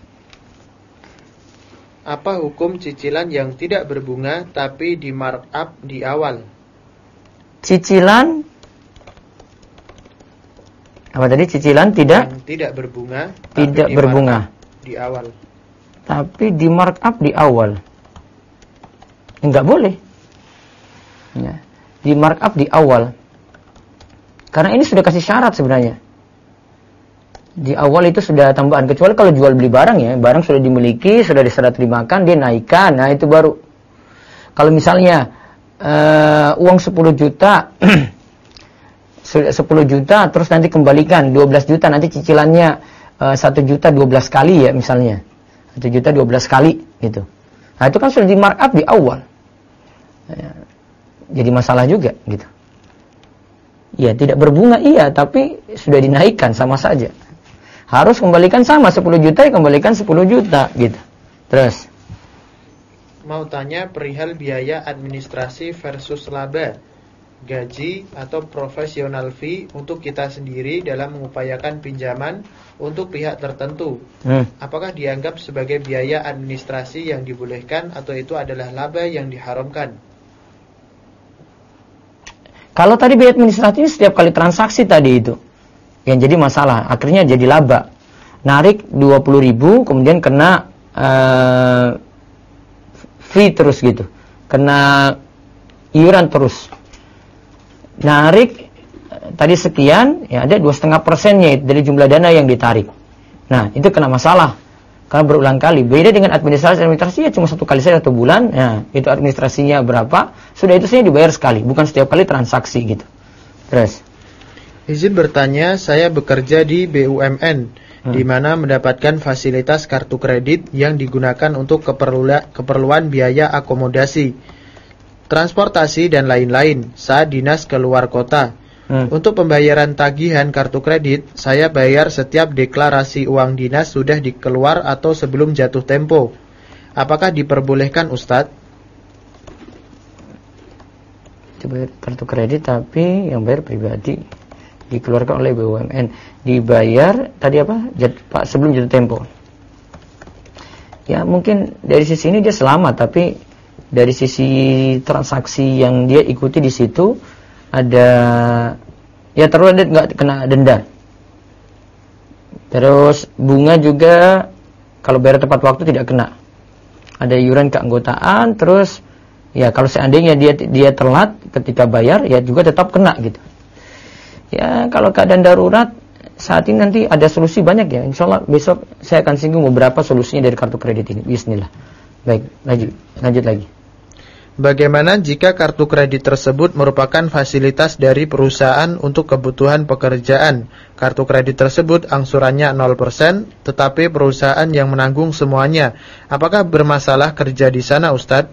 apa hukum cicilan yang tidak berbunga tapi di markup di awal? Cicilan apa tadi? Cicilan tidak berbunga, tidak berbunga di awal. Tapi di markup di awal. Enggak boleh. Ya. Di markup di awal. Karena ini sudah kasih syarat sebenarnya. Di awal itu sudah tambahan. Kecuali kalau jual beli barang ya. Barang sudah dimiliki, sudah diserah terimakan, dia naikkan. Nah itu baru. Kalau misalnya uang 10 juta 10 juta terus nanti kembalikan 12 juta, nanti cicilannya 1 juta 12 kali ya misalnya. 1 juta 12 kali gitu. Nah itu kan sudah di markup di awal. Ya, jadi masalah juga gitu. Ya tidak berbunga iya, tapi sudah dinaikkan sama saja. Harus kembalikan sama 10 juta ya kembalikan 10 juta gitu. Terus mau tanya perihal biaya administrasi versus laba. gaji atau professional fee untuk kita sendiri dalam mengupayakan pinjaman untuk pihak tertentu, apakah dianggap sebagai biaya administrasi yang dibolehkan atau itu adalah laba yang diharamkan? Kalau tadi biaya administratif setiap kali transaksi tadi itu yang jadi masalah, akhirnya jadi laba. Narik 20.000 kemudian kena fee terus gitu, kena iuran terus. Narik tadi sekian, ya ada 2,5%-nya dari jumlah dana yang ditarik. Nah, itu kena masalah karena berulang kali. Beda dengan administrasi ya cuma 1 kali saja 1 bulan. Nah, itu administrasinya berapa? Sudah itu saja dibayar sekali, bukan setiap kali transaksi gitu. Terus. Izin bertanya, saya bekerja di BUMN, di mana mendapatkan fasilitas kartu kredit yang digunakan untuk keperluan biaya akomodasi, transportasi dan lain-lain saat dinas keluar kota. Untuk pembayaran tagihan kartu kredit, saya bayar setiap deklarasi uang dinas sudah dikeluar atau sebelum jatuh tempo. Apakah diperbolehkan, Ustadz? Bayar kartu kredit tapi yang bayar pribadi, dikeluarkan oleh BUMN, dibayar tadi apa? Pak sebelum jatuh tempo. Ya mungkin dari sisi ini dia selamat, tapi dari sisi transaksi yang dia ikuti di situ ada ya terus dia nggak kena denda. Terus bunga juga kalau bayar tepat waktu tidak kena. Ada iuran keanggotaan, terus ya kalau seandainya dia telat ketika bayar ya juga tetap kena gitu. Ya kalau keadaan darurat saat ini nanti ada solusi banyak ya. Insyaallah besok saya akan singgung beberapa solusinya dari kartu kredit ini. Bismillah. Baik, lanjut lagi. Bagaimana jika kartu kredit tersebut merupakan fasilitas dari perusahaan untuk kebutuhan pekerjaan? Kartu kredit tersebut angsurannya 0%, tetapi perusahaan yang menanggung semuanya. Apakah bermasalah kerja di sana, Ustadz?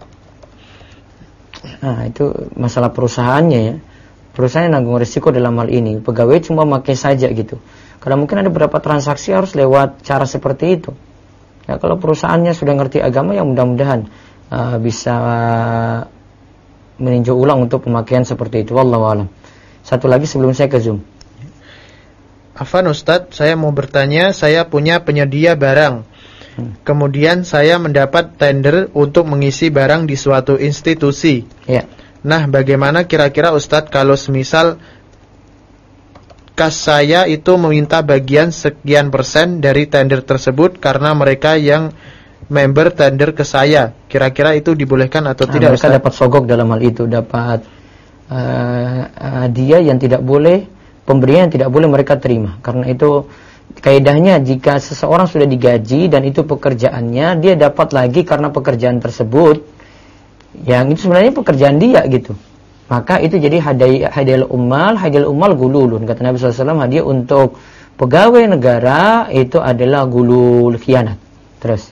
Nah, itu masalah perusahaannya ya. Perusahaan yang nanggung risiko dalam hal ini. Pegawai cuma pakai saja gitu. Karena mungkin ada beberapa transaksi harus lewat cara seperti itu. Ya, kalau perusahaannya sudah ngerti agama ya mudah-mudahan bisa meninjau ulang untuk pemakaian seperti itu. Wallahu a'lam. Satu lagi sebelum saya ke Zoom. Afwan Ustadz, saya mau bertanya, saya punya penyedia barang. Kemudian saya mendapat tender untuk mengisi barang di suatu institusi. Ya. Nah, bagaimana kira-kira Ustadz kalau semisal kas saya itu meminta bagian sekian persen dari tender tersebut karena mereka yang member tender ke saya, kira-kira itu dibolehkan atau tidak? Mereka Ustaz dapat sogok dalam hal itu, dapat hadiah yang tidak boleh, pemberian yang tidak boleh mereka terima. Karena itu kaidahnya jika seseorang sudah digaji dan itu pekerjaannya, dia dapat lagi karena pekerjaan tersebut yang itu sebenarnya pekerjaan dia gitu, maka itu jadi hadiah ummal gululun. Kata Nabi SAW, hadiah untuk pegawai negara itu adalah gulul, khianat. Terus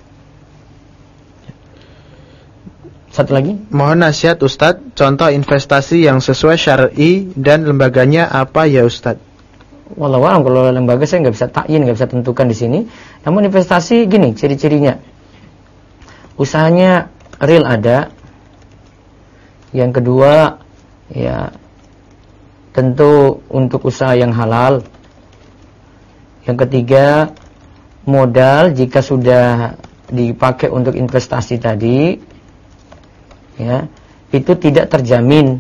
satu lagi, mohon nasihat Ustadz, contoh investasi yang sesuai syar'i dan lembaganya apa ya Ustadz? Wallahu a'lam, kalau lembaga saya nggak bisa takyin, nggak bisa tentukan di sini. Namun investasi gini, ciri-cirinya, usahanya real ada. Yang kedua, ya tentu untuk usaha yang halal. Yang ketiga, modal jika sudah dipakai untuk investasi tadi, ya itu tidak terjamin.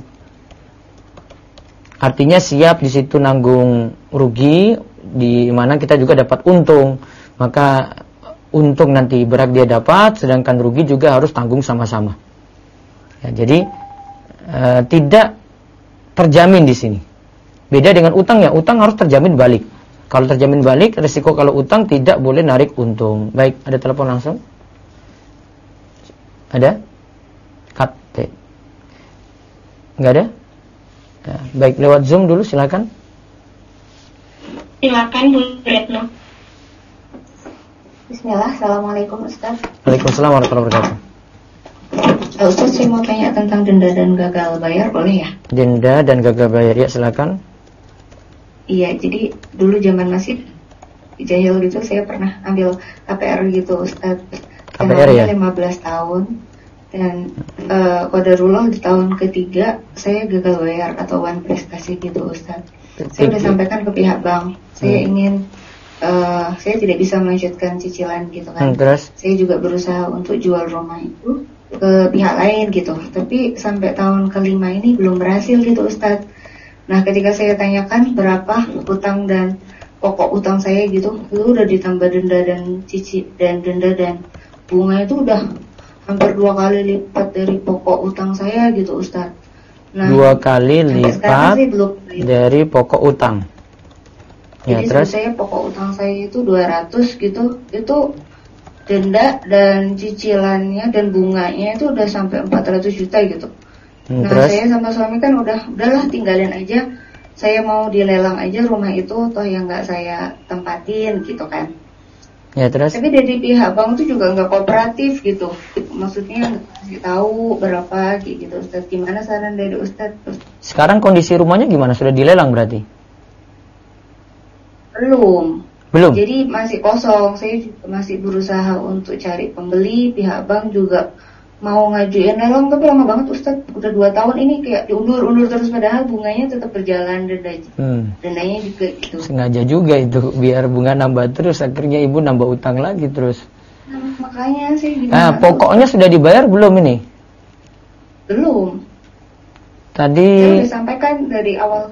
Artinya siap di situ nanggung rugi, di mana kita juga dapat untung. Maka untung nanti berak dia dapat, sedangkan rugi juga harus tanggung sama-sama. Ya, jadi tidak terjamin di sini. Beda dengan utang ya, utang harus terjamin balik. Kalau terjamin balik, resiko kalau utang tidak boleh narik untung. Baik, ada telepon langsung? Ada? Cut. Enggak ada? Ya, baik, lewat Zoom dulu silakan. Silakan Bu Retno. Bismillah, Assalamualaikum Ustaz. Waalaikumsalam warahmatullahi wabarakatuh. Ustaz, saya mau tanya tentang denda dan gagal bayar, boleh ya? Denda dan gagal bayar, ya silakan. Iya, jadi dulu zaman masih jahil gitu, saya pernah ambil KPR gitu Ustaz. KPR ya? 15 tahun. Dan qadarullah di tahun ketiga saya gagal bayar atau one prestasi gitu Ustaz. Saya sudah sampaikan ke pihak bank, saya ingin saya tidak bisa melanjutkan cicilan gitu kan. Terus? Saya juga berusaha untuk jual rumah itu ke pihak lain gitu. Tapi sampai tahun kelima ini belum berhasil gitu Ustadz. Nah ketika saya tanyakan berapa utang dan pokok utang saya gitu, itu udah ditambah denda dan denda dan bunga itu udah hampir 2 kali lipat dari pokok utang saya gitu Ustadz. Nah, 2 kali lipat dari pokok utang. Ya, jadi terus saya pokok utang saya itu 200 gitu, itu denda dan cicilannya dan bunganya itu udah sampai 400 juta gitu. Nah terus? Saya sama suami kan udahlah tinggalin aja, saya mau dilelang aja rumah itu, toh yang nggak saya tempatin gitu kan. Ya, terus? Tapi dari pihak bank itu juga nggak kooperatif gitu, maksudnya nggak kasih tahu berapa gitu Ustaz. Gimana saran dari Ustaz? Sekarang kondisi rumahnya gimana? Sudah dilelang berarti? Belum. Belum? Jadi masih kosong. Saya juga masih berusaha untuk cari pembeli. Pihak bank juga mau ngajuin lelang, tapi lama banget Ustaz. Udah 2 tahun ini kayak diundur terus, padahal bunganya tetap berjalan, dendanya juga gitu. Sengaja juga itu biar bunga nambah terus, akhirnya ibu nambah utang lagi terus. Nah, makanya sih gimana? Pokoknya sudah dibayar belum ini? Belum. Tadi saya udah sampaikan dari awal.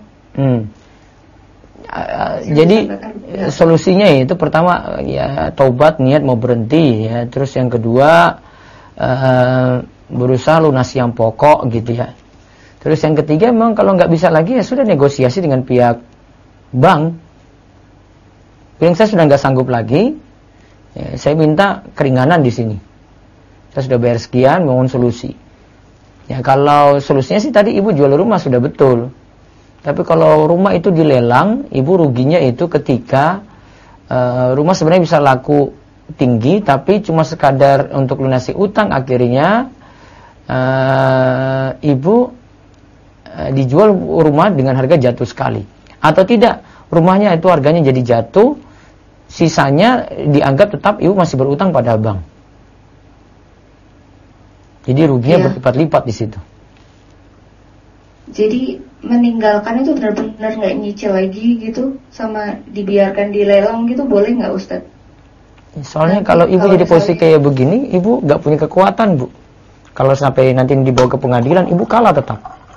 Jadi solusinya itu pertama ya taubat, niat mau berhenti ya. Terus yang kedua berusaha lunasi yang pokok gitu ya. Terus yang ketiga memang kalau nggak bisa lagi ya sudah negosiasi dengan pihak bank. Yang saya sudah nggak sanggup lagi, ya, saya minta keringanan di sini. Saya sudah bayar sekian, mohon solusi. Ya kalau solusinya sih tadi ibu jual rumah sudah betul. Tapi kalau rumah itu dilelang, ibu ruginya itu ketika rumah sebenarnya bisa laku tinggi, tapi cuma sekadar untuk lunasi utang, akhirnya ibu dijual rumah dengan harga jatuh sekali. Atau tidak, rumahnya itu harganya jadi jatuh, sisanya dianggap tetap ibu masih berutang pada bank. Jadi ruginya berlipat-lipat di situ. Jadi meninggalkan itu benar-benar nggak nyicil lagi gitu, sama dibiarkan dilelang gitu, boleh nggak Ustadz? Soalnya kalau ibu jadi posisi kayak begini, ibu nggak punya kekuatan bu. Kalau sampai nanti dibawa ke pengadilan, ibu kalah tetap.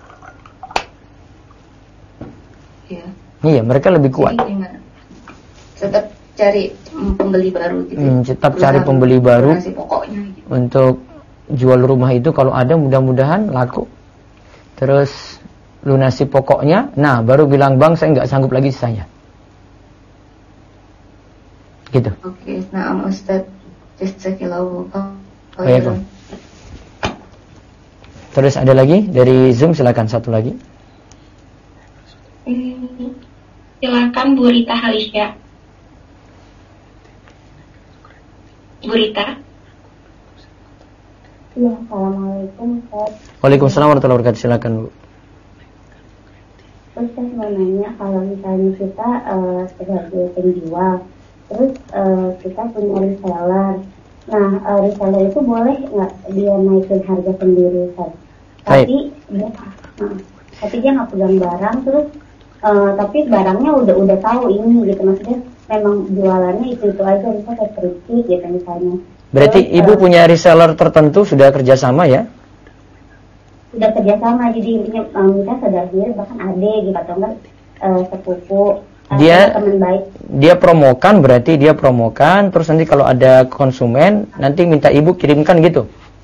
Iya, mereka lebih kuat. Jadi gimana? Tetap cari pembeli baru gitu. Tetap cari pembeli baru gitu. Untuk jual rumah itu kalau ada mudah-mudahan laku. Terus lunasi pokoknya, nah baru bilang bang saya nggak sanggup lagi sisanya. Gitu. Oke, nah Ustaz, jazakallahu khairan. Terus ada lagi dari Zoom, silakan satu lagi. Silakan Bu Rita Halisya. Bu Rita. Ya, assalamualaikum Ustaz. Waalaikumsalam warahmatullahi wabarakatuh. Silakan Bu. Ustaz mau nanya, kalau misalnya kita sebagai penjual, terus kita punya reseller. Nah, reseller itu boleh nggak dia naikin harga sendiri Ustaz? Tapi dia nggak pegang barang, terus tapi barangnya udah tahu ini gitu, maksudnya memang jualannya itu aja, misalnya kayak keripik gitu misalnya. Berarti terus, ibu punya reseller tertentu, sudah kerjasama ya? Sudah kerjasama, jadi intinya misalnya saudara dia bahkan adik gitu atau enggak sepupu, teman baik. Dia promokan, berarti dia promokan, terus nanti kalau ada konsumen nanti minta ibu kirimkan gitu.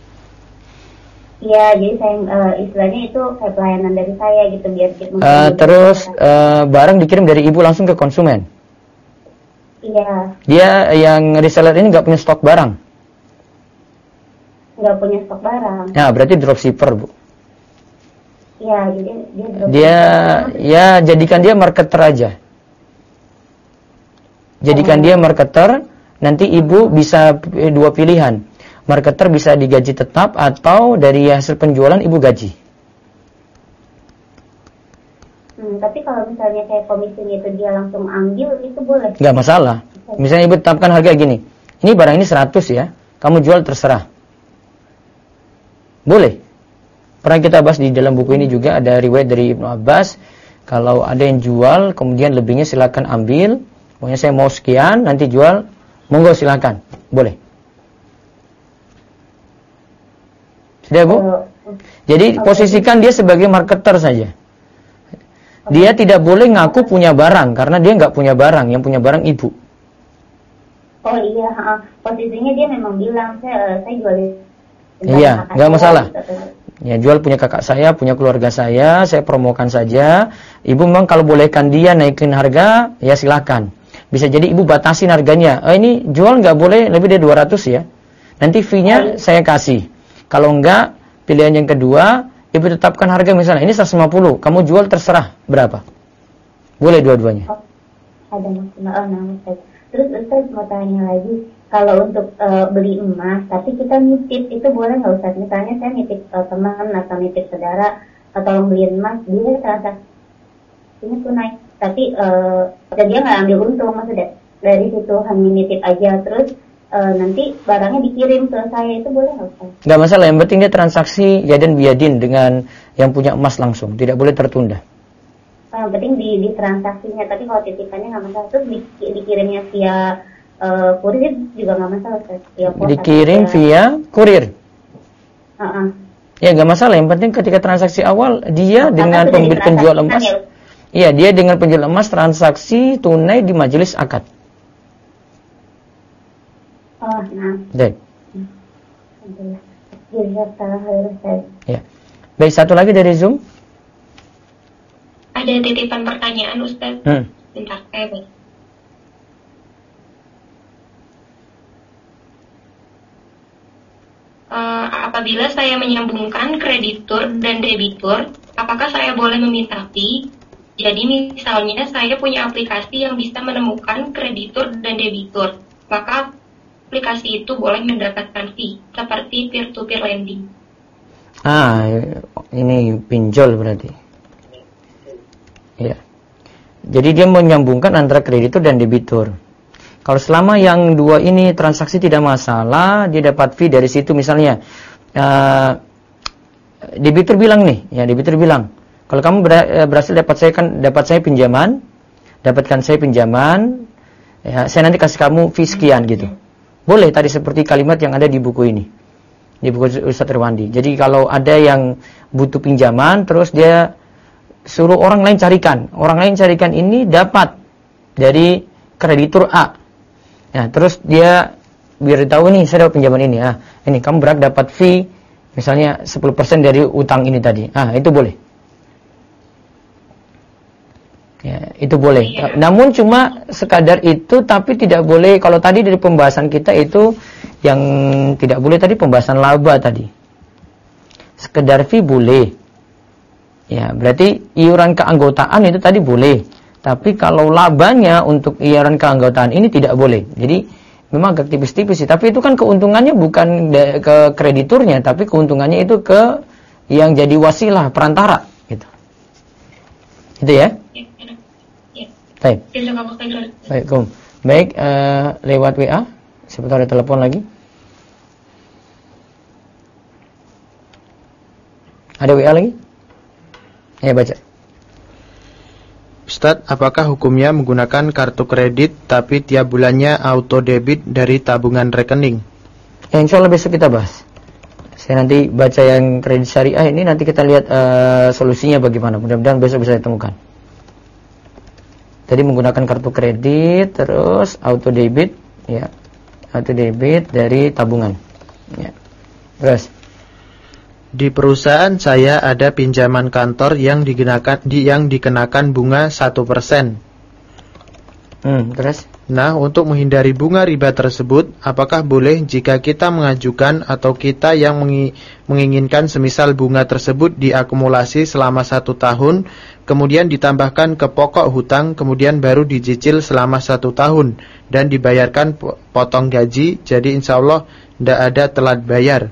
Iya, jadi saya istilahnya itu kayak pelayanan dari saya gitu biar terus barang dikirim dari ibu langsung ke konsumen. Iya. Dia yang reseller ini nggak punya stok barang. Nggak punya stok barang. Nah, berarti dropshipper bu. Iya, jadi dia ya jadikan dia marketer aja. Jadikan dia marketer, nanti ibu bisa 2 pilihan. Marketer bisa digaji tetap atau dari hasil penjualan ibu gaji. Tapi kalau misalnya kayak komisinya itu dia langsung ambil, itu boleh? Nggak masalah. Misalnya ibu tetapkan harga gini. Ini barang ini 100 ya, kamu jual terserah. Boleh. Pernah kita bahas di dalam buku ini juga ada riwayat dari Ibnu Abbas, kalau ada yang jual kemudian lebihnya silakan ambil. Pokoknya saya mau sekian, nanti jual, monggo silakan. Boleh. Sudah, Bu? Jadi posisikan dia sebagai marketer saja. Dia tidak boleh ngaku punya barang karena dia nggak punya barang, yang punya barang ibu. Oh iya, posisinya dia memang bilang saya jual. Iya, nggak masalah. Ya, jual punya kakak saya, punya keluarga saya promokan saja. Ibu memang kalau bolehkan dia naikin harga, ya silakan. Bisa jadi ibu batasin harganya. Ini jual nggak boleh lebih dari 200 ya. Nanti fee-nya saya kasih. Kalau enggak, pilihan yang kedua, ibu tetapkan harga misalnya, ini 150, kamu jual terserah berapa. Boleh dua-duanya. Oh, ada maksimal. Terus Ustaz mau tanya lagi, kalau untuk beli emas, tapi kita nitip, itu boleh nggak Ustaz? Misalnya saya nitip teman atau nitip saudara, atau beliin emas, dia transaksinya tunai. Tapi dia nggak ambil untung, maksudnya dari situ hanya nitip aja, terus nanti barangnya dikirim ke saya, itu boleh nggak Ustaz? Nggak masalah, yang penting dia transaksi yadan biyadin dengan yang punya emas langsung, tidak boleh tertunda. Yang penting di transaksinya, tapi kalau titipannya nggak masalah. Terus dikirimnya via kurir juga nggak masalah Ustaz? Dikirim via kurir? Ya nggak masalah, yang penting ketika transaksi awal dia dengan penjual emas ya? Iya, dia dengan penjual emas transaksi tunai di majelis akad. Oh, nah. Baik. Ya. Baik, satu lagi dari Zoom. Ada titipan pertanyaan Ustaz. Bentar, baik. Apabila saya menyambungkan kreditur dan debitur, apakah saya boleh meminta fee? Jadi misalnya saya punya aplikasi yang bisa menemukan kreditur dan debitur, maka aplikasi itu boleh mendapatkan fee, seperti peer-to-peer lending. Ini pinjol berarti. Ya. Jadi dia menyambungkan antara kreditur dan debitur. Kalau selama yang dua ini transaksi tidak masalah, dia dapat fee dari situ. Misalnya debitur bilang nih, ya debitur bilang, kalau kamu berhasil dapat saya pinjaman, ya saya nanti kasih kamu fee sekian gitu. Boleh tadi seperti kalimat yang ada di buku ini, di buku Ustaz Irwandi. Jadi kalau ada yang butuh pinjaman, terus dia suruh orang lain carikan ini dapat dari kreditur A. Ya, terus dia biar tahu nih saya dapat pinjaman ini. Ini kamu berhak dapat fee misalnya 10% dari utang ini tadi. Itu boleh. Ya, itu boleh. Iya. Namun cuma sekadar itu, tapi tidak boleh. Kalau tadi dari pembahasan kita itu yang tidak boleh tadi pembahasan laba tadi. Sekedar fee boleh. Ya, berarti iuran keanggotaan itu tadi boleh. Tapi kalau labanya untuk iuran keanggotaan ini tidak boleh. Jadi memang agak tipis-tipis sih. Tapi itu kan keuntungannya bukan ke krediturnya, tapi keuntungannya itu ke yang jadi wasilah, perantara. Gitu. Itu ya. Baik. Baik, lewat WA. Siapa tahu ada telepon lagi. Ada WA lagi? Ya, baca. Ustadz, apakah hukumnya menggunakan kartu kredit tapi tiap bulannya auto debit dari tabungan rekening? Ya, insya Allah besok kita bahas. Saya nanti baca yang kredit syariah ini, nanti kita lihat solusinya bagaimana. Mudah-mudahan besok bisa ditemukan. Tadi menggunakan kartu kredit terus auto debit, ya, auto debit dari tabungan, ya. Terus di perusahaan saya ada pinjaman kantor yang dikenakan bunga 1%. Terus? Nah, untuk menghindari bunga riba tersebut, apakah boleh jika kita mengajukan atau kita yang menginginkan semisal bunga tersebut diakumulasi selama 1 tahun, kemudian ditambahkan ke pokok hutang, kemudian baru dicicil selama 1 tahun, dan dibayarkan potong gaji, jadi insya Allah tidak ada telat bayar?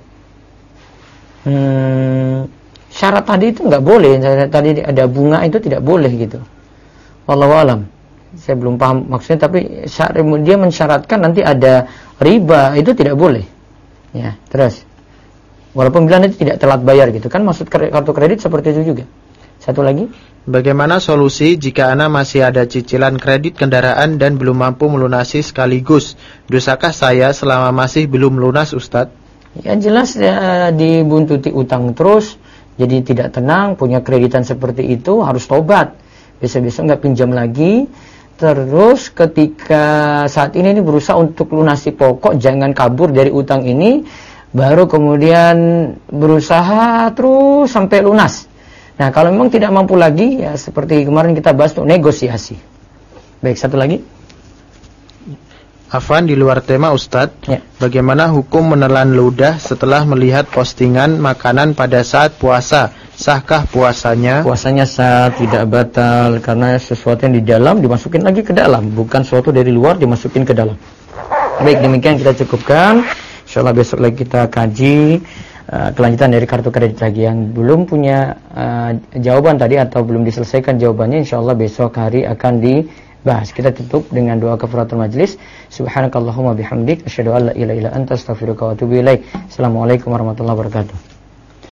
Syarat tadi itu nggak boleh. Tadi ada bunga itu tidak boleh gitu. Wallahu alam. Saya belum paham maksudnya, tapi dia mensyaratkan nanti ada riba, itu tidak boleh. Ya, terus. Walaupun bila nanti tidak telat bayar gitu kan, maksud kartu kredit seperti itu juga. Satu lagi, bagaimana solusi jika Ana masih ada cicilan kredit kendaraan dan belum mampu melunasi sekaligus? Dosakah saya selama masih belum lunas, Ustadz? Ya jelas ya, dibuntuti utang terus, jadi tidak tenang, punya kreditan seperti itu harus tobat. Besok-besok nggak pinjam lagi. Terus ketika saat ini berusaha untuk lunasi pokok, jangan kabur dari utang ini, baru kemudian berusaha terus sampai lunas. Nah kalau memang tidak mampu lagi, ya seperti kemarin kita bahas untuk negosiasi. Baik, satu lagi. Afwan, di luar tema Ustadz, Ya. Bagaimana hukum menelan ludah setelah melihat postingan makanan pada saat puasa? Sahkah puasanya? Puasanya sah, tidak batal, karena sesuatu yang di dalam dimasukin lagi ke dalam, bukan sesuatu dari luar dimasukin ke dalam. Baik, demikian kita cukupkan. Insyaallah besok lagi kita kaji kelanjutan dari kartu kredit lagi. Yang belum punya jawaban tadi atau belum diselesaikan jawabannya, insyaallah besok hari akan dibahas. Kita tutup dengan doa kafaratul majlis. Subhanakallahumma bihamdik asyhadu an la ilaha illa anta astaghfiruka wa atubu ilaik. Assalamualaikum warahmatullahi wabarakatuh.